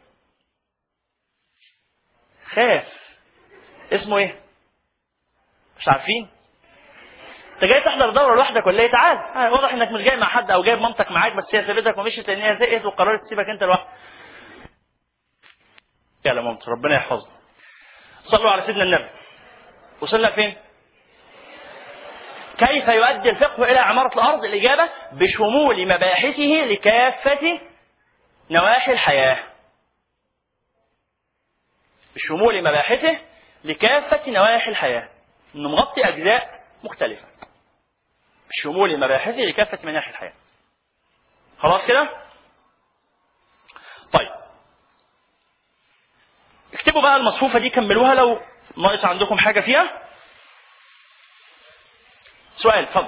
خاف. اسمه إيه؟ مش عارفين؟ انت جاي تحضر دوره لوحدك ولا ايه؟ تعال. آه واضح انك مش جاي مع حد او جايب مامتك معاك بس هي سابتك ومشيت لان هي زهقت وقررت تسيبك انت لوحدك. يا لا مامتي ربنا يحفظك. صلوا على سيدنا النبي. وصلنا فين؟ كيف يؤدي الفقه الى عماره الارض؟ الاجابه بشمول مباحثه لكافه نواحي الحياه. بشمول مباحثه لكافه نواحي الحياه، انه مغطي اجزاء مختلفه. بشمول مباحثه لكافه مناحي الحياه. خلاص كده؟ طيب اكتبوا بقى المصفوفه دي، كملوها لو ناقص عندكم حاجه فيها. سؤال اتفضل.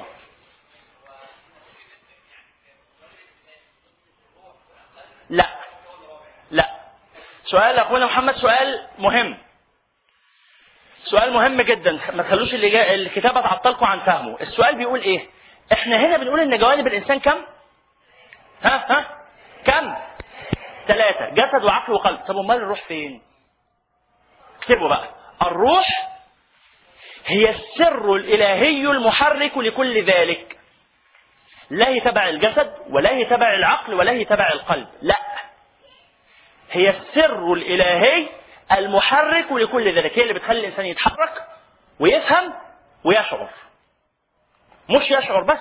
لا لا سؤال اخونا محمد، سؤال مهم، سؤال مهم جدا، ما تخلوش اللي الكتابه تعطلكم عن فهمه. السؤال بيقول ايه؟ احنا هنا بنقول ان جوانب الانسان كم؟ ها ها كم؟ ثلاثه، جسد وعقل وقلب. طب امال الروح فين؟ اكتبوا بقى. الروح هي السر الالهي المحرك لكل ذلك، لا هي تبع الجسد ولا هي تبع العقل ولا هي تبع القلب، لا، هي السر الالهي المحرك لكل ذلك، هي اللي بتخلي الانسان يتحرك ويفهم ويشعر. مش يشعر بس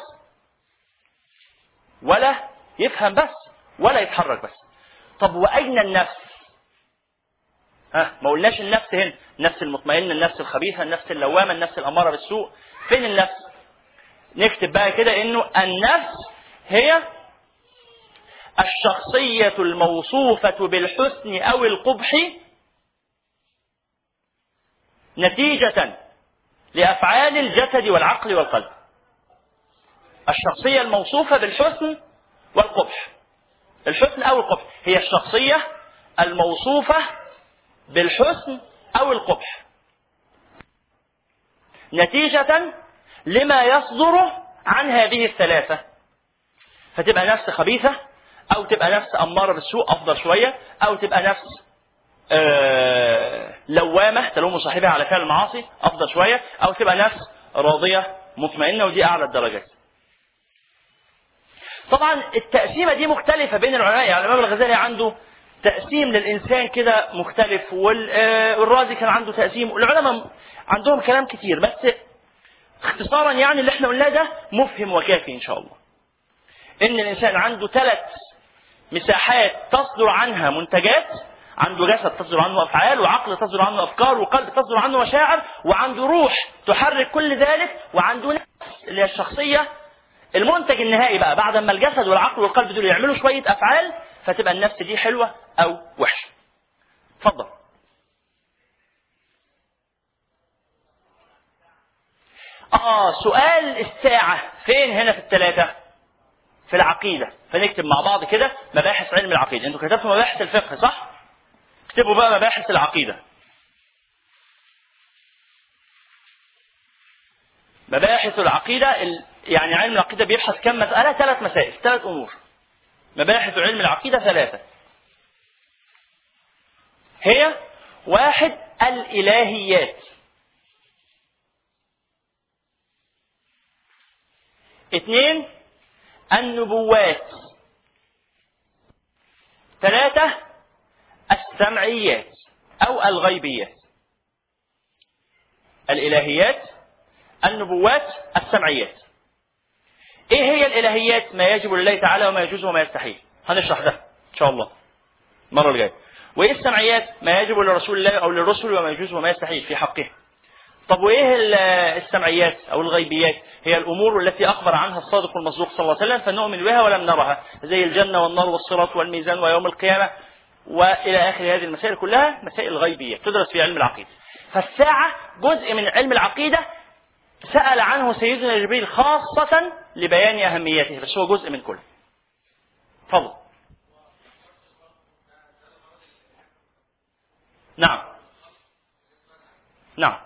ولا يفهم بس ولا يتحرك بس. طب واين النفس؟ ها ما قلناش النفس هنا، النفس المطمئنه، النفس الخبيثه، النفس اللوامه، النفس الاماره بالسوء. فين النفس؟ نكتب بقى كده انه النفس هي الشخصيه الموصوفه بالحسن او القبح نتيجه لافعال الجسد والعقل والقلب. الشخصيه الموصوفه بالحسن والقبح، الحسن او القبح، هي الشخصيه الموصوفه بالحسن أو القبح نتيجة لما يصدر عن هذه الثلاثة. فتبقى نفس خبيثة، أو تبقى نفس أمارة بالسوء أفضل شوية، أو تبقى نفس آه لوامة تلوم صاحبها على فعل المعاصي أفضل شوية، أو تبقى نفس راضية مطمئنة، ودي أعلى الدرجات. طبعا التقسيمة دي مختلفة بين العلماء، يعني الإمام الغزالي عنده تقسيم للإنسان كده مختلف، والرازي كان عنده تقسيم، العلماء عندهم كلام كتير، بس اختصارا يعني اللي احنا قلناه ده مفهم وكافي إن شاء الله. إن الإنسان عنده ثلاث مساحات تصدر عنها منتجات، عنده جسد تصدر عنه أفعال، وعقل تصدر عنه أفكار، وقلب تصدر عنه مشاعر، وعنده روح تحرك كل ذلك، وعنده نفس اللي هي الشخصية المنتج النهائي بقى بعد ما الجسد والعقل والقلب دول يعملوا شوية أفعال، فتبقى النفس دي حلوة أو وحشة. اتفضل. آه سؤال الساعة فين هنا في الثلاثة؟ في العقيدة. فنكتب مع بعض كده مباحث علم العقيدة. انتوا كتبتوا مباحث الفقه صح؟ اكتبوا بقى مباحث العقيدة. مباحث العقيدة ال... يعني علم العقيدة بيبحث كم مسألة؟ ثلاث مسائل، ثلاث أمور. مباحث علم العقيدة ثلاثة. هي واحد الإلهيات، اثنين النبوات، ثلاثة السمعيات أو الغيبيات. الإلهيات، النبوات، السمعيات. ايه هي الالهيات؟ ما يجب لله تعالى وما يجوز وما يستحيل، هنشرح ده ان شاء الله المره الجايه. وايه السمعيات؟ ما يجب لرسول الله او للرسل وما يجوز وما يستحيل في حقه. طب وايه السمعيات او الغيبيات؟ هي الامور التي اخبر عنها الصادق المصدوق صلى الله عليه وسلم فنؤمن بها ولم نرها، زي الجنه والنار والصراط والميزان ويوم القيامه والى اخر هذه المسائل كلها مسائل غيبيه تدرس في علم العقيده. فالساعه جزء من علم العقيده سأل عنه سيدنا جبريل خاصة لبيان أهميته، بس هو جزء من كله. تفضل. نعم نعم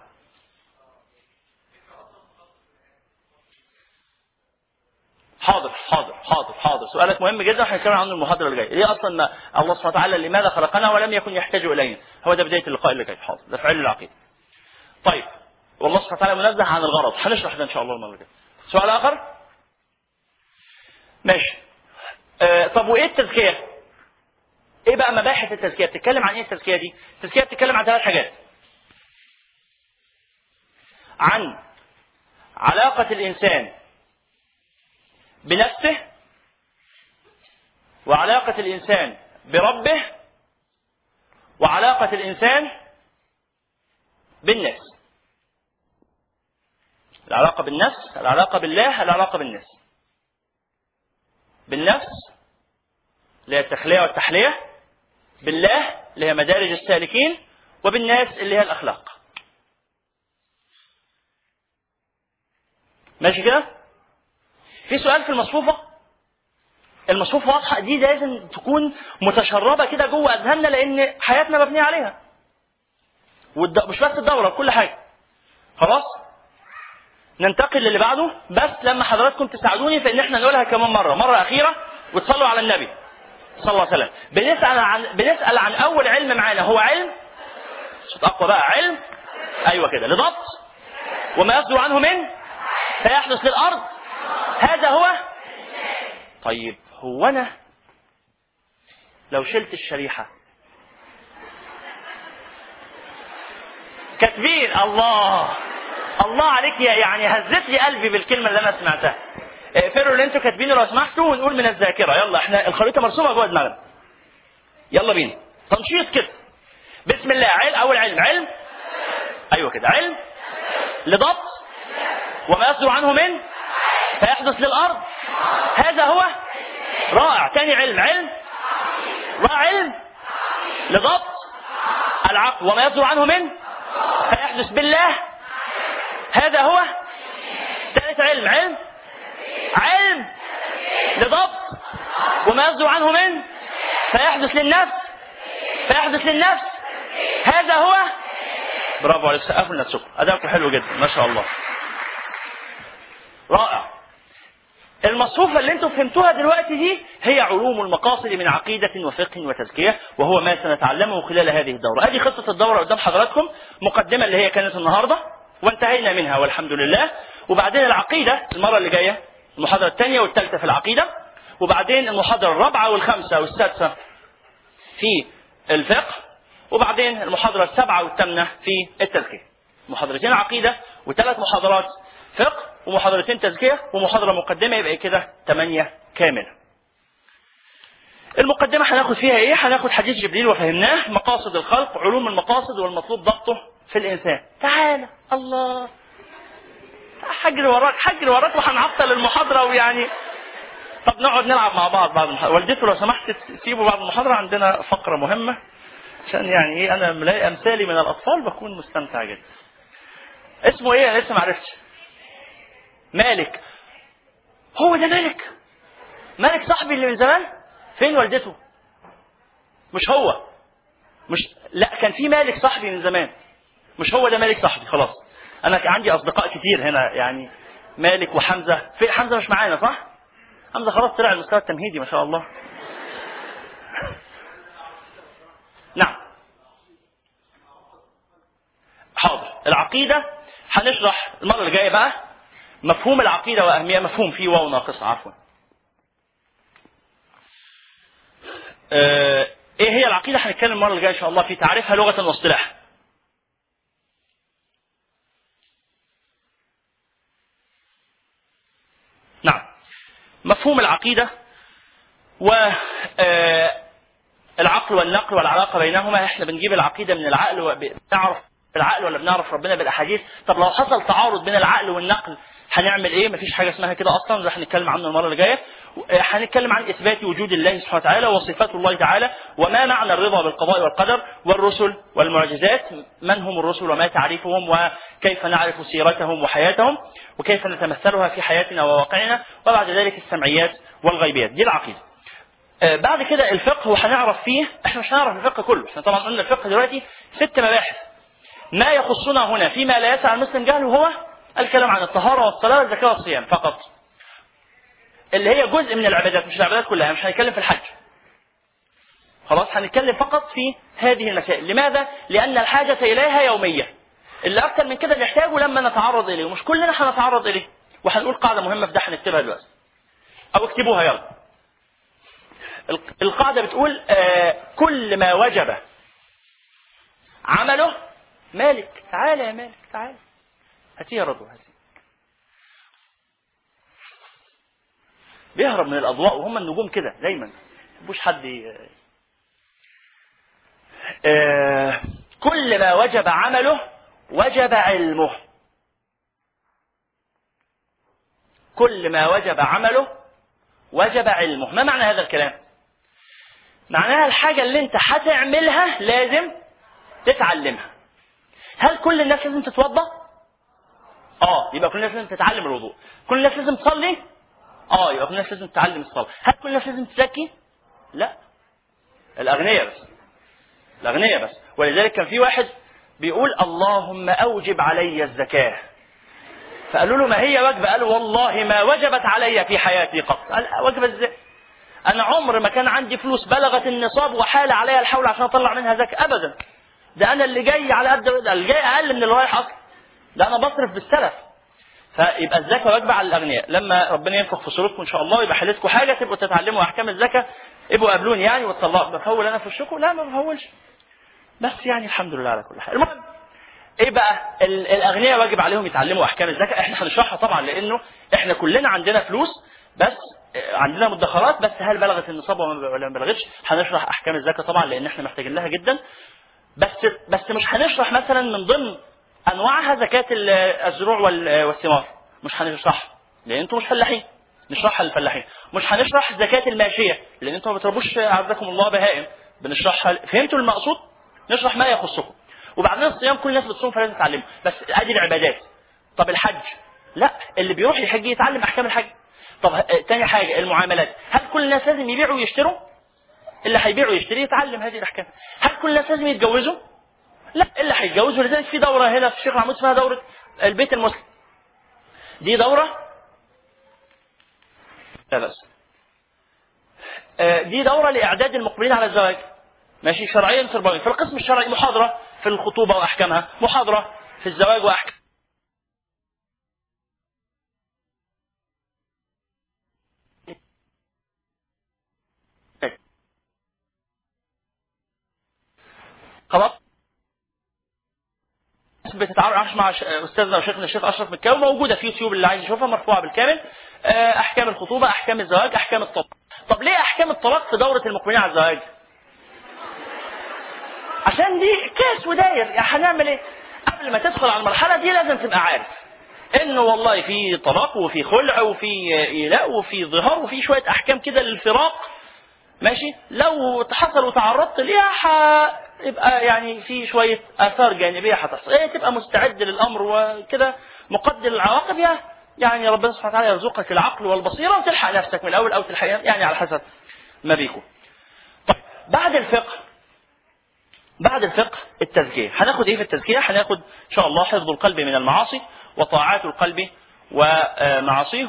حاضر حاضر حاضر حاضر سؤالك مهم جدا، هنتكلم عنه المحاضرة اللي جاية. ليه أصلا ما الله سبحانه وتعالى لماذا خلقنا ولم يكن يحتاج إلينا؟ هو ده بداية اللقاء اللي جاي. حاضر، ده في علم العقيدة. طيب والله سبحانه وتعالى منزه عن الغرض، هنشرح ده ان شاء الله المره الجايه. سؤال آخر؟ ماشي. آه طب وإيه التزكية؟ إيه بقى مباحث التزكية؟ بتتكلم عن إيه التزكية دي؟ التزكية بتتكلم عن ثلاث حاجات. عن علاقة الإنسان بنفسه، وعلاقة الإنسان بربه، وعلاقة الإنسان بالناس. العلاقة بالنفس، العلاقة بالله، العلاقة بالناس. بالنفس اللي هي التخلية والتحلية، بالله اللي هي مدارج السالكين، وبالناس اللي هي الأخلاق. ماشي كده؟ في سؤال في المصفوفة. المصفوفة واضحة دي لازم تكون متشربة كده جوه أذهاننا، لأن حياتنا مبنية عليها. مش بس الدورة، كل حاجة. خلاص؟ ننتقل للي بعده، بس لما حضراتكم تساعدوني في ان احنا نقولها كمان مرة، مرة أخيرة، وتصلوا على النبي صلى الله عليه وسلم. بنسأل عن بنسأل عن أول علم معانا، هو علم صوت أقوى بقى، علم أيوة كده، لضبط وما يصدر عنه من فيحدث للأرض، هذا هو. طيب هو أنا لو شلت الشريحة كاتبين الله الله عليك، يعني هزت لي قلبي بالكلمة اللي أنا سمعتها. اقفلوا اللي انتوا كاتبينه لو سمحتوا، ونقول من الذاكرة. يلا احنا الخريطة مرسومة جوه دماغنا. يلا بينا تنشيط كده. بسم الله. علم، أول علم علم أيوة كده، علم لضبط وما يصدر عنه من فيحدث للأرض، هذا هو. رائع. تاني علم علم رائع، علم لضبط العقل وما يصدر عنه من فيحدث بالله، هذا هو. ثالث علم علم علم لضبط وما يصدر عنه من فيحدث للنفس فيحدث للنفس، هذا هو. برافو عليك، سقفوا لنفسكم، أداءكم حلو جدا ما شاء الله. رائع. المصفوفة اللي انتم فهمتوها دلوقتي دي هي علوم المقاصد من عقيدة وفقه وتزكية، وهو ما سنتعلمه خلال هذه الدورة. هذه خطة الدورة قدام حضراتكم، مقدمة اللي هي كانت النهاردة وانتهينا منها والحمد لله. وبعدين العقيدة المرة اللي جاية، المحاضرة الثانية والثالثة في العقيدة، وبعدين المحاضرة الرابعة والخامسة والسادسة في الفقه، وبعدين المحاضرة السابعة والثامنة في التزكية. محاضرتين عقيدة وثلاث محاضرات فقه ومحاضرتين تزكية ومحاضرة مقدمة، يبقى كده ثمانية كاملة. المقدمة هناخد فيها ايه؟ هناخد حديث جبريل وفهمناه، مقاصد الخلق، علوم المقاصد والمطلوب ضبطه في الإنسان. تعالى الله، حجر وراك حجر وراك وهنعطل المحاضرة ويعني. طب نقعد نلعب مع بعض بعد المحاضرة. والدته لو سمحت تسيبوا بعد المحاضرة، عندنا فقرة مهمة عشان يعني ايه، انا ملاقي امثالي من الاطفال بكون مستمتع جدا. اسمه ايه؟ انا لسه ما عرفتش. مالك. هو ده مالك؟ مالك صاحبي اللي من زمان؟ فين والدته؟ مش هو. مش لا، كان في مالك صاحبي من زمان، مش هو ده مالك صاحبي. خلاص انا عندي اصدقاء كتير هنا، يعني مالك وحمزة. في حمزة مش معانا صح؟ حمزة خلاص طلع المستوى التمهيدي ما شاء الله. نعم حاضر. العقيدة هنشرح المرة اللي جاية بقى مفهوم العقيدة وأهمية. مفهوم فيه واو ناقصة عفوا. اه ايه هي العقيدة؟ هنتكلم المرة اللي جاية ان شاء الله في تعريفها لغة واصطلاح. نعم. مفهوم العقيدة والعقل والنقل والعلاقة بينهما. احنا بنجيب العقيدة من العقل وبنعرف العقل ولا بنعرف ربنا بالأحاديث. طب لو حصل تعارض بين العقل والنقل هنعمل ايه؟ مفيش حاجة اسمها كده اصلا، ده هنتكلم عنه المرة اللي جاية. هنتكلم عن اثبات وجود الله سبحانه وتعالى وصفات الله تعالى، وما معنى الرضا بالقضاء والقدر، والرسل والمعجزات، من هم الرسل وما تعريفهم وكيف نعرف سيرتهم وحياتهم وكيف نتمثلها في حياتنا وواقعنا، وبعد ذلك السمعيات والغيبيات. دي العقيدة. آه بعد كده الفقه، وهنعرف فيه، احنا مش هنعرف الفقه كله، احنا طبعا قلنا الفقه دلوقتي ست مباحث. ما يخصنا هنا فيما لا يسع المسلم جهله هو الكلام عن الطهارة والصلاة والزكاة والصيام فقط، اللي هي جزء من العبادات مش العبادات كلها. مش هنتكلم في الحج، خلاص هنتكلم فقط في هذه المسائل. لماذا؟ لأن الحاجة إليها يومية، اللي أكثر من كده نحتاجه لما نتعرض إليه، ومش كلنا هنتعرض إليه، وهنقول قاعدة مهمة في ده هنكتبها دلوقتي أو اكتبوها يلا. القاعدة بتقول آه كل ما وجب عمله. مالك تعالى يا مالك تعالى، هاتي يا رضوى هاتي. بيهرب من الأضواء وهم النجوم كده دايما، ما يحبوش حد ي... آه كل ما وجب عمله وجب علمه. كل ما وجب عمله وجب علمه. ما معنى هذا الكلام؟ معناها الحاجة اللي انت هتعملها لازم تتعلمها. هل كل الناس لازم تتوضا؟ اه يبقى كل الناس لازم تتعلم الوضوء. كل الناس لازم تصلي؟ اه يبقى كل الناس لازم تتعلم الصلاة. هل كل الناس لازم تزكي؟ لا، الأغنياء بس، الأغنياء بس. ولذلك كان في واحد بيقول اللهم أوجب علي الزكاة، فقالوا له ما هي واجبة؟ قالوا والله ما وجبت علي في حياتي قط. قال واجبة ازاي؟ أنا عمر ما كان عندي فلوس بلغت النصاب وحال عليها الحول عشان أطلع منها زكاة أبدا. ده أنا اللي جاي على قد اللي جاي أقل من اللي رايح أصلا، ده أنا بصرف بالسلف. فيبقى الزكاة واجبة على الأغنياء. لما ربنا ينفخ في صورتكم إن شاء الله يبقى حلتكم حاجة تبقوا تتعلموا أحكام الزكاة، ابقوا قابلوني يعني وتطلعوا. بفول أنا في الشكو؟ لا ما بفولش، بس يعني الحمد لله على كل حال. المهم ايه بقى؟ الاغنياء واجب عليهم يتعلموا احكام الزكاه. احنا هنشرحها طبعا لانه احنا كلنا عندنا فلوس، بس عندنا مدخرات، بس هل بلغت النصاب ولا ما بلغتش؟ هنشرح احكام الزكاه طبعا لان احنا محتاجين لها جدا، بس بس مش هنشرح مثلا من ضمن انواعها زكاه الزروع والثمار، مش هنشرحها لان انتم مش فلاحين، نشرحها للفلاحين. مش هنشرح زكاه الماشيه لان انتم ما بتربوش اعزكم الله بهائم، بنشرحها. فهمتوا المقصود؟ نشرح ما يخصكم. وبعدين الصيام كل الناس بتصوم فلازم تتعلمه، بس ادي العبادات. طب الحج؟ لا، اللي بيروح يحج يتعلم احكام الحج. طب تاني حاجه المعاملات، هل كل الناس لازم يبيعوا ويشتروا؟ اللي هيبيع ويشتري يتعلم هذه الاحكام. هل كل الناس لازم يتجوزوا؟ لا، اللي هيتجوز. ولذلك في دوره هنا في الشيخ محمود اسمها دوره البيت المسلم. دي دوره لا بس دي دوره لاعداد المقبلين على الزواج، ماشي، شرعيا تربويا. في القسم الشرعي محاضره في الخطوبه واحكامها، محاضره في الزواج واحكام. خلاص بتتعرف مع استاذنا وشيخنا الشيخ اشرف مكاوي، موجوده في يوتيوب اللي عايز يشوفها، مرفوعه بالكامل. احكام الخطوبه، احكام الزواج، احكام الطلاق. طب ليه احكام الطلاق في دوره المقبلين على الزواج؟ عشان دي كاس وداير. يعني هنعمل ايه؟ قبل ما تدخل على المرحله دي لازم تبقى عارف انه والله في طلاق وفي خلع وفي ايلاء وفي ظهار وفي شويه احكام كده للفراق، ماشي. لو حصل وتعرضت ليها يبقى يعني في شويه اثار جانبيه هتحصل، ايه تبقى مستعد للامر وكده مقدر العواقب. يا يعني ربنا سبحانه وتعالى يرزقك العقل والبصيره وتلحق نفسك من الاول او تلحق يعني على حسب ما بيكون. طيب بعد الفقه، بعد الفقه التزكيه. هناخد ايه في التزكيه؟ هناخد ان شاء الله حفظ القلب من المعاصي وطاعات القلب ومعاصيه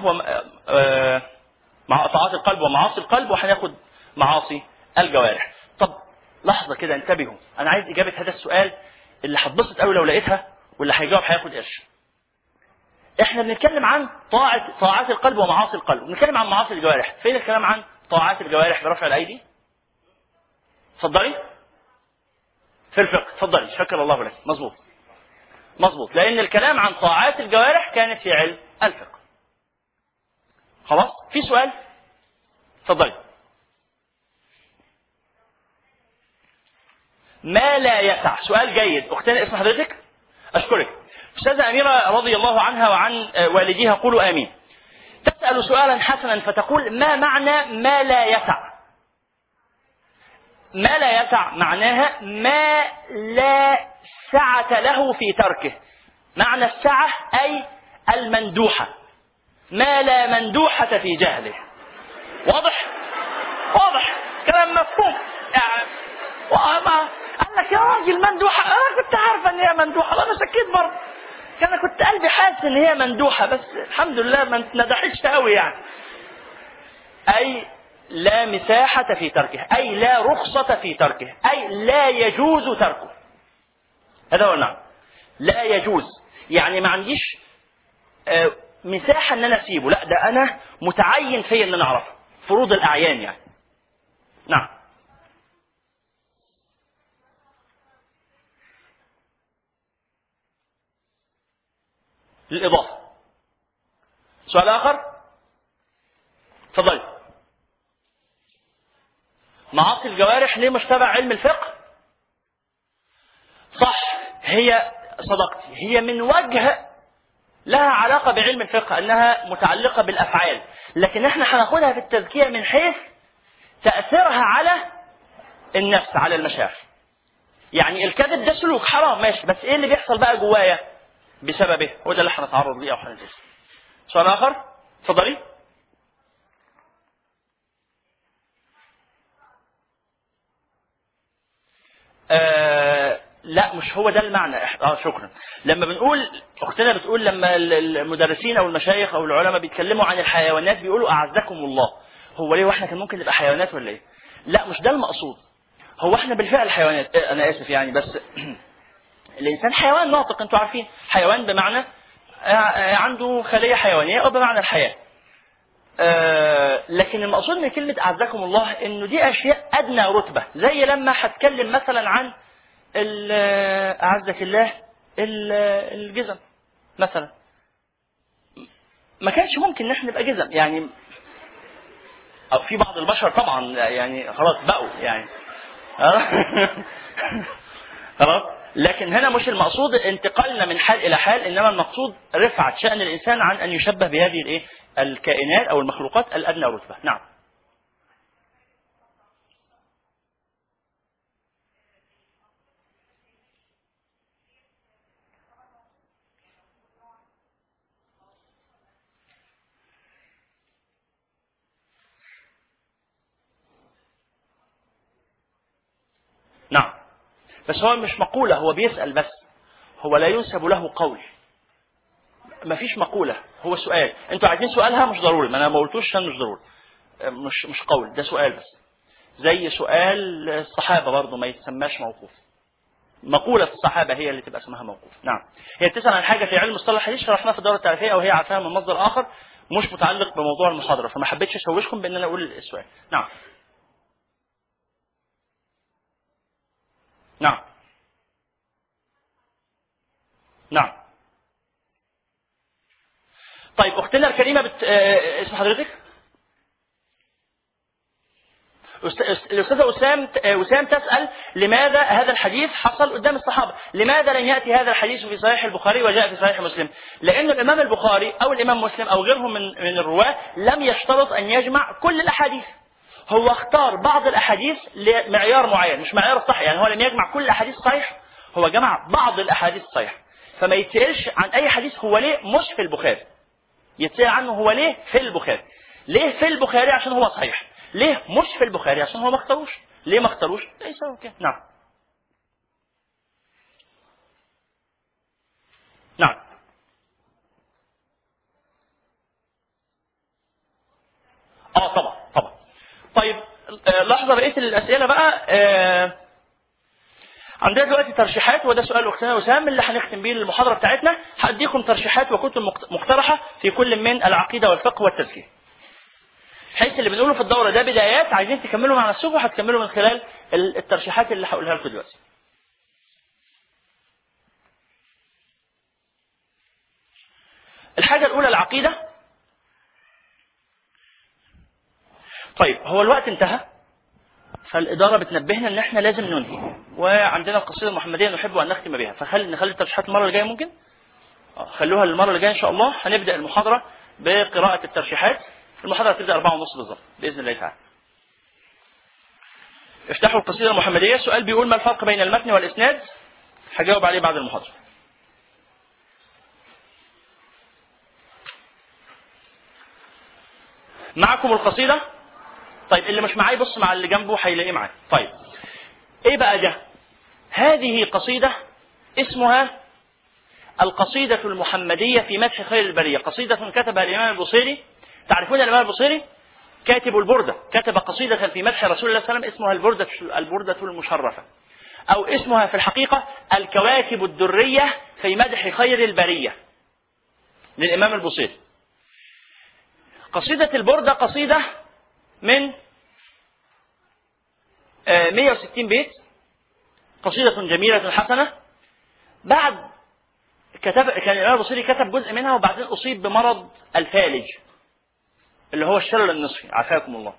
ومع طاعات القلب ومعاصي القلب، وهناخد معاصي الجوارح. طب لحظه كده انتبهوا، انا عايز اجابه هذا السؤال اللي هتبسط قوي لو لقيتها، واللي هيجاوب هياخد قرش. احنا بنتكلم عن طاعه طاعات القلب ومعاصي القلب، بنتكلم عن معاصي الجوارح. فين الكلام عن طاعات الجوارح برفع الايدي؟ اتفضلي. في الفقه، اتفضلي، شكر الله لك. مظبوط مظبوط، لان الكلام عن طاعات الجوارح كانت في علم الفقه. خلاص. في سؤال؟ اتفضلي. ما لا يسع. سؤال جيد. اختنا اسم حضرتك؟ اشكرك. استاذه اميره رضي الله عنها وعن والديها، قولوا امين. تسال سؤالا حسنا فتقول ما معنى ما لا يسع؟ ما لا يسع معناها ما لا سعة له في تركه. معنى السعة أي المندوحة، ما لا مندوحة في جهله. واضح؟ واضح كلام مفهوم يعني. قال لك يا راجل مندوحة، أنا كنت عارفة إن هي مندوحة، أنا شكيت برضه، أنا كنت قلبي حاسس إن هي مندوحة، بس الحمد لله ما ندحتش قوي يعني. أي لا مساحة في تركه، أي لا رخصة في تركه، أي لا يجوز تركه. هذا هو المعنى. لا يجوز يعني ما عنديش مساحة ان انا اسيبه، لا ده انا متعين فيا ان انا اعرفه، فروض الاعيان يعني. نعم. للاضافة. سؤال اخر؟ تفضلي. معاصي الجوارح ليه مش تبع علم الفقه؟ صح، هي صدقتي، هي من وجه لها علاقة بعلم الفقه أنها متعلقة بالأفعال، لكن احنا هناخدها في التزكية من حيث تأثيرها على النفس، على المشاعر. يعني الكذب ده سلوك حرام ماشي، بس ايه اللي بيحصل بقى جوايا بسببه؟ هو ده اللي هنتعرض ليه او هندرسه. سؤال آخر؟ اتفضلي. آه لا مش هو ده المعنى. اه شكرا. لما بنقول اختنا بتقول لما المدرسين او المشايخ او العلماء بيتكلموا عن الحيوانات بيقولوا اعزكم الله، هو ليه واحنا كان ممكن نبقى حيوانات ولا ايه؟ لا مش ده المقصود. هو احنا بالفعل حيوانات، اه انا اسف يعني، بس الانسان حيوان ناطق، انتوا عارفين حيوان بمعنى عنده خليه حيوانيه او بمعنى الحياه. آه لكن المقصود من كلمة أعزكم الله إنه دي أشياء أدنى رتبة، زي لما هتكلم مثلا عن أعزك الله الجزم مثلا، ما كانش ممكن نحن نبقى جزم يعني، أو في بعض البشر طبعا يعني خلاص بقوا يعني خلاص. لكن هنا مش المقصود انتقالنا من حال إلى حال، إنما المقصود رفعة شأن الإنسان عن أن يشبه بهذه الإيه الكائنات أو المخلوقات الأدنى رتبة. نعم. نعم. بس هو مش مقولة، هو بيسأل بس، هو لا ينسب له قول، ما فيش مقولة، هو سؤال. انتوا عايزين سؤالها مش ضروري، ما انا ما قلتوش عشان مش ضروري، مش مش قول، ده سؤال بس. زي سؤال الصحابة برضه ما يتسماش موقوف، مقولة الصحابة هي اللي تبقى اسمها موقوف. نعم. هي بتسأل عن حاجة في علم مصطلح الحديث شرحناها في الدورة التعريفية، او هي عارفاها من مصدر آخر مش متعلق بموضوع المحاضرة، فما حبيتش اشوشكم بان انا اقول السؤال. نعم. نعم. نعم. طيب اختنا الكريمة بت... اه... اسم حضرتك؟ الأستاذة وسام وسام تسأل لماذا هذا الحديث حصل قدام الصحابة؟ لماذا لم يأتي هذا الحديث في صحيح البخاري وجاء في صحيح مسلم؟ لأن الإمام البخاري أو الإمام مسلم أو غيرهم من من الرواة لم يشترط أن يجمع كل الأحاديث، هو اختار بعض الأحاديث لمعيار معين، مش معيار الصحيح، يعني هو لم يجمع كل الأحاديث صحيح، هو جمع بعض الأحاديث صحيح. فما يتسألش عن أي حديث هو ليه مش في البخاري، يتسأل عنه هو ليه في البخاري. ليه في البخاري؟ عشان هو صحيح. ليه مش في البخاري؟ عشان هو ما اختاروش. ليه ما اختاروش؟ ليس اوكي. نعم. نعم. اه طبعا طبعا. طيب آه لحظه بقيه الاسئله بقى. آه عندنا دلوقتي ترشيحات، وده سؤال اختنا وسام اللي هنختم بيه المحاضره بتاعتنا. هديكم ترشيحات وكتب مقترحه في كل من العقيده والفقه والتزكيه، حيث اللي بنقوله في الدوره ده بدايات، عايزين تكملوا مع نفسكم، هتكملوا من خلال الترشيحات اللي هقولها لكم دلوقتي. الحاجه الاولى العقيده. طيب هو الوقت انتهى، فالإدارة بتنبهنا إن إحنا لازم ننهي، وعندنا القصيدة المحمدية نحب أن نختم بها، فخلي نخلي الترشيحات المرة اللي جاية ممكن؟ خلوها المرة اللي جاية إن شاء الله. هنبدأ المحاضرة بقراءة الترشيحات، المحاضرة تبدأ أربعة ونص بالظبط بإذن الله تعالى. افتحوا القصيدة المحمدية. السؤال بيقول ما الفرق بين المتن والإسناد؟ هجاوب عليه بعد المحاضرة. معكم القصيدة؟ طيب اللي مش معاي بص مع اللي جنبه هيلاقيه معاي. طيب ايه بقى ده؟ هذه قصيدة اسمها القصيدة المحمدية في مدح خير البرية، قصيدة كتبها الإمام البوصيري. تعرفون الإمام البوصيري كاتب البردة، كتب قصيدة في مدح رسول الله صلى الله عليه وسلم اسمها البردة البردة المشرفة، أو اسمها في الحقيقة الكواكب الدرية في مدح خير البرية للإمام البوصيري. قصيدة البردة قصيدة من مئة وستين بيت، قصيدة جميلة حسنة. بعد كتب كان الإمام البوصيري كتب جزء منها وبعدين أصيب بمرض الفالج اللي هو الشلل النصفي عافاكم الله،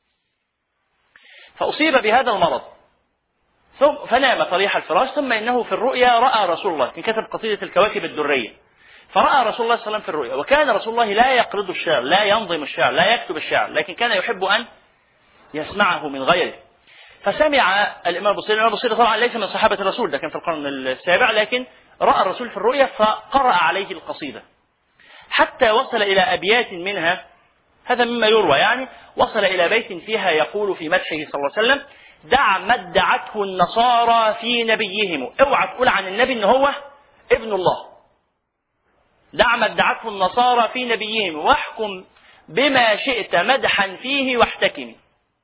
فأصيب بهذا المرض ثم فنام طريح الفراش، ثم إنه في الرؤيا رأى رسول الله، كان كتب قصيدة الكواكب الدرية، فرأى رسول الله صلى الله عليه وسلم في الرؤيا. وكان رسول الله لا يقرض الشعر، لا ينظم الشعر، لا يكتب الشعر، لكن كان يحب أن يسمعه من غيره. فسمع الإمام البوصيري، الإمام البوصيري طبعا ليس من صحابة الرسول، ده كان في القرن السابع، لكن رأى الرسول في الرؤيا فقرأ عليه القصيدة حتى وصل إلى أبيات منها، هذا مما يروى يعني، وصل إلى بيت فيها يقول في مدحه صلى الله عليه وسلم: دع ما ادعته النصارى في نبيهم، اوعى تقول عن النبي ان هو ابن الله. دع ما ادعته النصارى في نبيهم واحكم بما شئت مدحا فيه واحتكمي.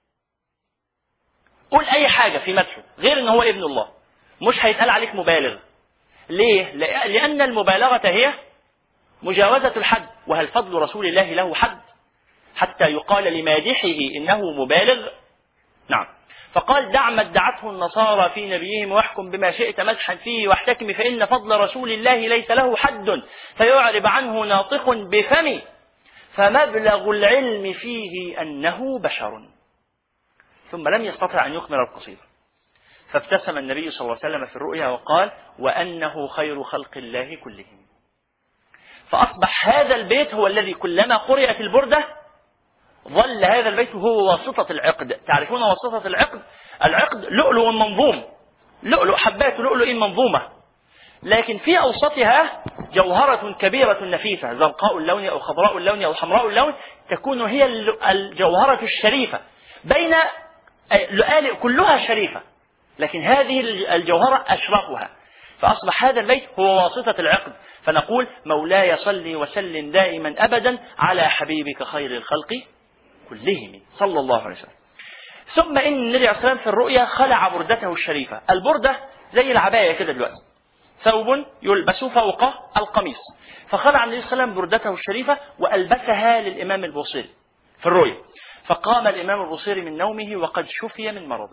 قول اي حاجة في مدحه غير ان هو ابن الله، مش هيتقال عليك مبالغ. ليه؟ لأن المبالغة هي مجاوزة الحد، وهل فضل رسول الله له حد حتى يقال لمادحه إنه مبالغ؟ نعم. فقال: دع ما ادعته النصارى في نبيهم واحكم بما شئت مدحا فيه واحتكم، فإن فضل رسول الله ليس له حد فيعرب عنه ناطق بفم، فمبلغ العلم فيه أنه بشر. ثم لم يستطع أن يكمل القصيدة، فابتسم النبي صلى الله عليه وسلم في الرؤيا وقال: وأنه خير خلق الله كلهم. فأصبح هذا البيت هو الذي كلما قرأت البردة ظل هذا البيت هو واسطة العقد. تعرفون واسطة العقد؟ العقد لؤلؤ منظوم، لؤلؤ حبات لؤلؤ منظومة، لكن في أوسطها جوهرة كبيرة نفيسة زرقاء اللون أو خضراء اللون أو حمراء اللون، تكون هي الجوهرة الشريفة بين لؤالئ كلها شريفة، لكن هذه الجوهرة أشرفها. فأصبح هذا البيت هو واسطة العقد. فنقول: مولاي صل وسلم دائما أبدا على حبيبك خير الخلق كلهم صلى الله عليه وسلم. ثم إن النبي عليه الصلاة والسلام في الرؤيا خلع بردته الشريفة. البردة زي العباية كده دلوقتي، ثوب يلبس فوقه القميص، فخلع النبي صلى الله عليه وسلم بردته الشريفة وألبسها للإمام البوصيري في الرؤيا. فقام الإمام البوصيري من نومه وقد شفي من مرضه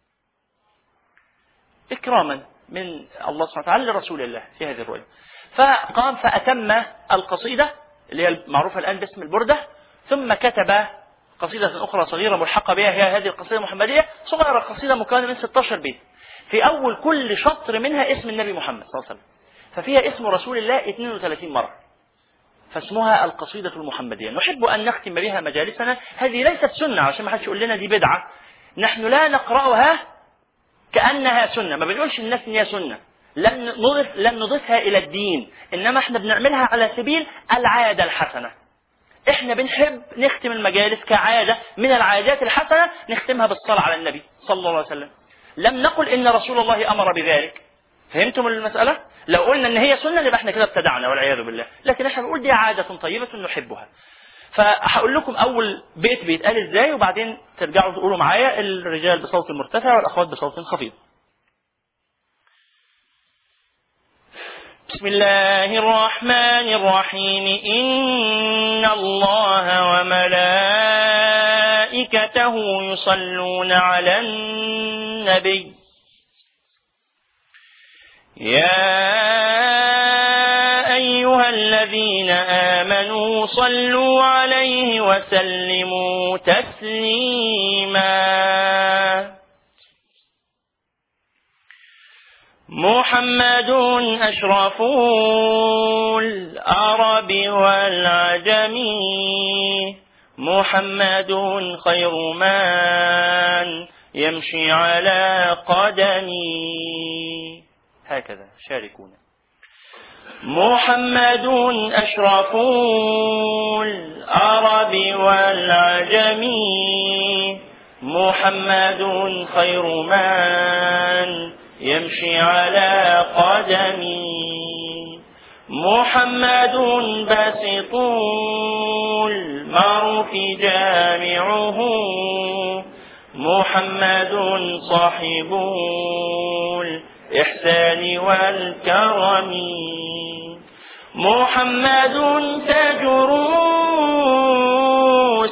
إكراما من الله سبحانه وتعالى لرسول الله في هذه الرؤيا. فقام فأتم القصيدة اللي هي معروفة الآن باسم البردة، ثم كتب قصيدة أخرى صغيرة ملحقة بها، هي هذه القصيدة المحمدية، صغيرة قصيدة مكونة من ستة عشر بيت، في أول كل شطر منها اسم النبي محمد صلى الله عليه وسلم، ففيها اسم رسول الله اثنين وثلاثين مرة، فاسمها القصيدة المحمدية. نحب أن نختم بها مجالسنا. هذه ليست سنة عشان ما حدش يقول لنا دي بدعة، نحن لا نقرأها كأنها سنة، ما بنقولش الناس إن هي سنة، لن نضيف لن نضيفها إلى الدين، إنما إحنا بنعملها على سبيل العادة الحسنة. إحنا بنحب نختم المجالس كعادة من العادات الحسنة، نختمها بالصلاة على النبي صلى الله عليه وسلم. لم نقل إن رسول الله أمر بذلك. فهمتم المسألة؟ لو قلنا إن هي سنة يبقى إحنا كده ابتدعنا والعياذ بالله، لكن إحنا بنقول دي عادة طيبة نحبها. فهقول لكم أول بيت بيتقال إزاي، وبعدين ترجعوا تقولوا معايا، الرجال بصوت مرتفع والأخوات بصوت خفيض. بسم الله الرحمن الرحيم. إن الله وملائكته يصلون على النبي يا أيها الذين آمنوا صلوا عليه وسلموا تسليما. محمد أشرف العرب والعجم، محمد خير من يمشي على قدمي. هكذا شاركونا. محمد أشرف العرب والعجم، محمد خير من يمشي على قدمي، محمد باسط المعروف جامعه، محمد صاحب الإحسان والكرم، محمد تاج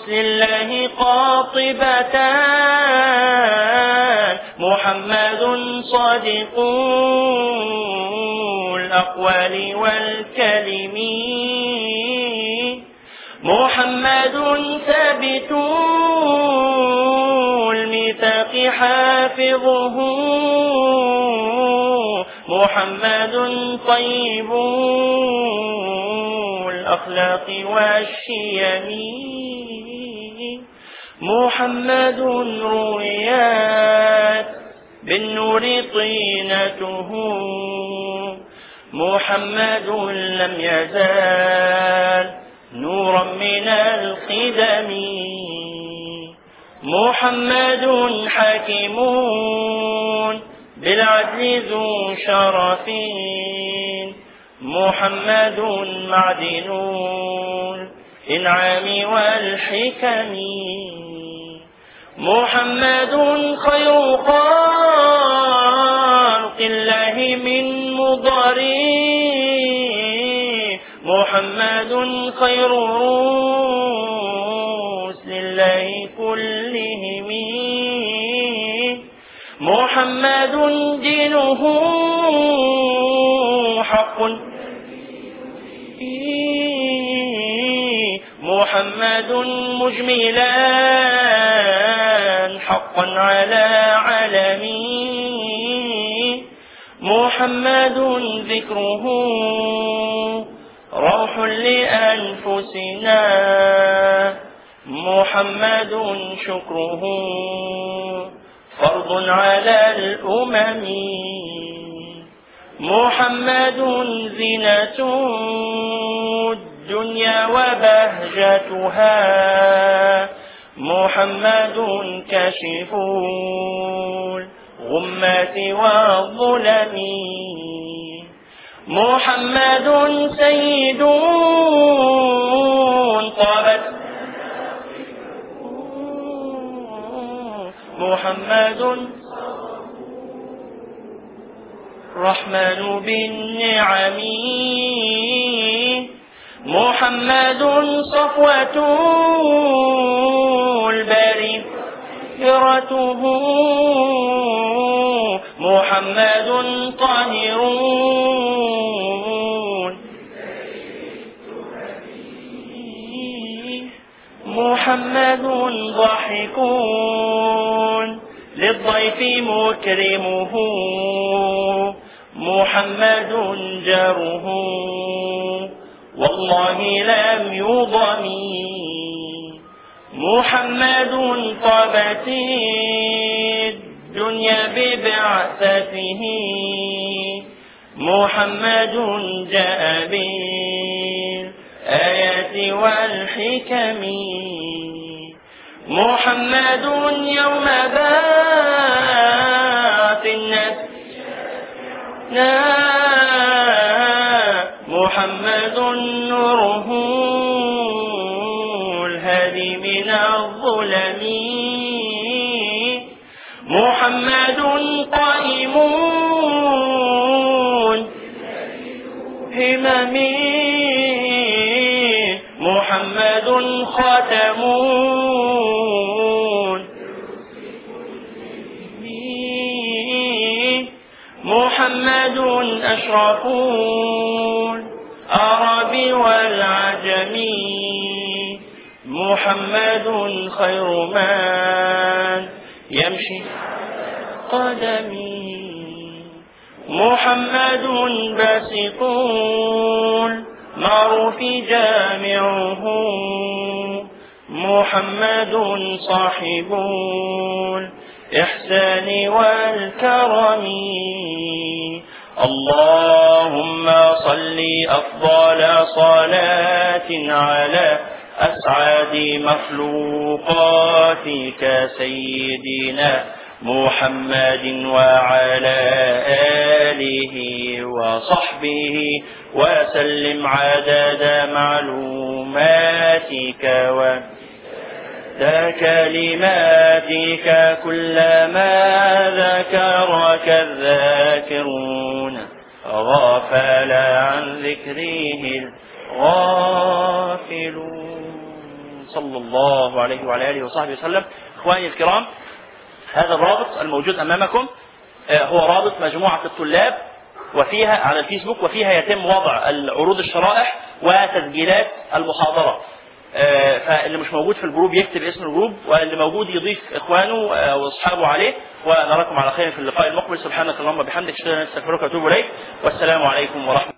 لله قاطبتان محمد صادق الأقوال والكلم محمد ثابت الميثاق حافظه محمد طيب الأخلاق والشيم محمد رويات بالنور طينته محمد لم يزال نورا من القدم محمد حكيم بالعدل ذو شرف محمد معدن الإنعام والحكم محمد خير خلق الله من مضر محمد خير رسل الله كلهم محمد دينه حق محمد مجملا حقا على علمي محمد ذكره روح لأنفسنا محمد شكره فرض على الأمم محمد زينة الدنيا وبهجتها محمد كاشف الغمات والظلم محمد سيد طابت محمد رحمن بالنعم محمد صفوة البريرته محمد طاهر محمد ضاحك للضيف مكرمه محمد جاره والله لم يضم محمد طابت الدنيا ببعثته محمد جاء بالآيات والحكم محمد يوم بعث الناس محمد نوره الهادي من الظلم محمد قائم همم محمد خاتم محمد أشرف العرب والعجم محمد خير من يمشي قدمي محمد باسط المعروف جامعه محمد صاحب الإحسان والكرم اللهم صل أفضل صلاة على أسعد مخلوقاتك سيدنا محمد وعلى آله وصحبه وسلم عدد معلوماتك وكلماتك كلما ذكرك الذاكرون غافل عن ذكره الغافلون. وصلى الله عليه وعلى آله وصحبه وسلم. إخواني الكرام، هذا الرابط الموجود أمامكم هو رابط مجموعة الطلاب وفيها على الفيسبوك، وفيها يتم وضع العروض الشرائح وتسجيلات المحاضرة. فاللي مش موجود في الجروب يكتب اسم الجروب، واللي موجود يضيف إخوانه وأصحابه عليه. ونراكم على خير في اللقاء المقبل. سبحانك اللهم وبحمدك، أشهد أن لا إله إلا أنت، أستغفرك وأتوب إليك، والسلام عليكم ورحمة الله.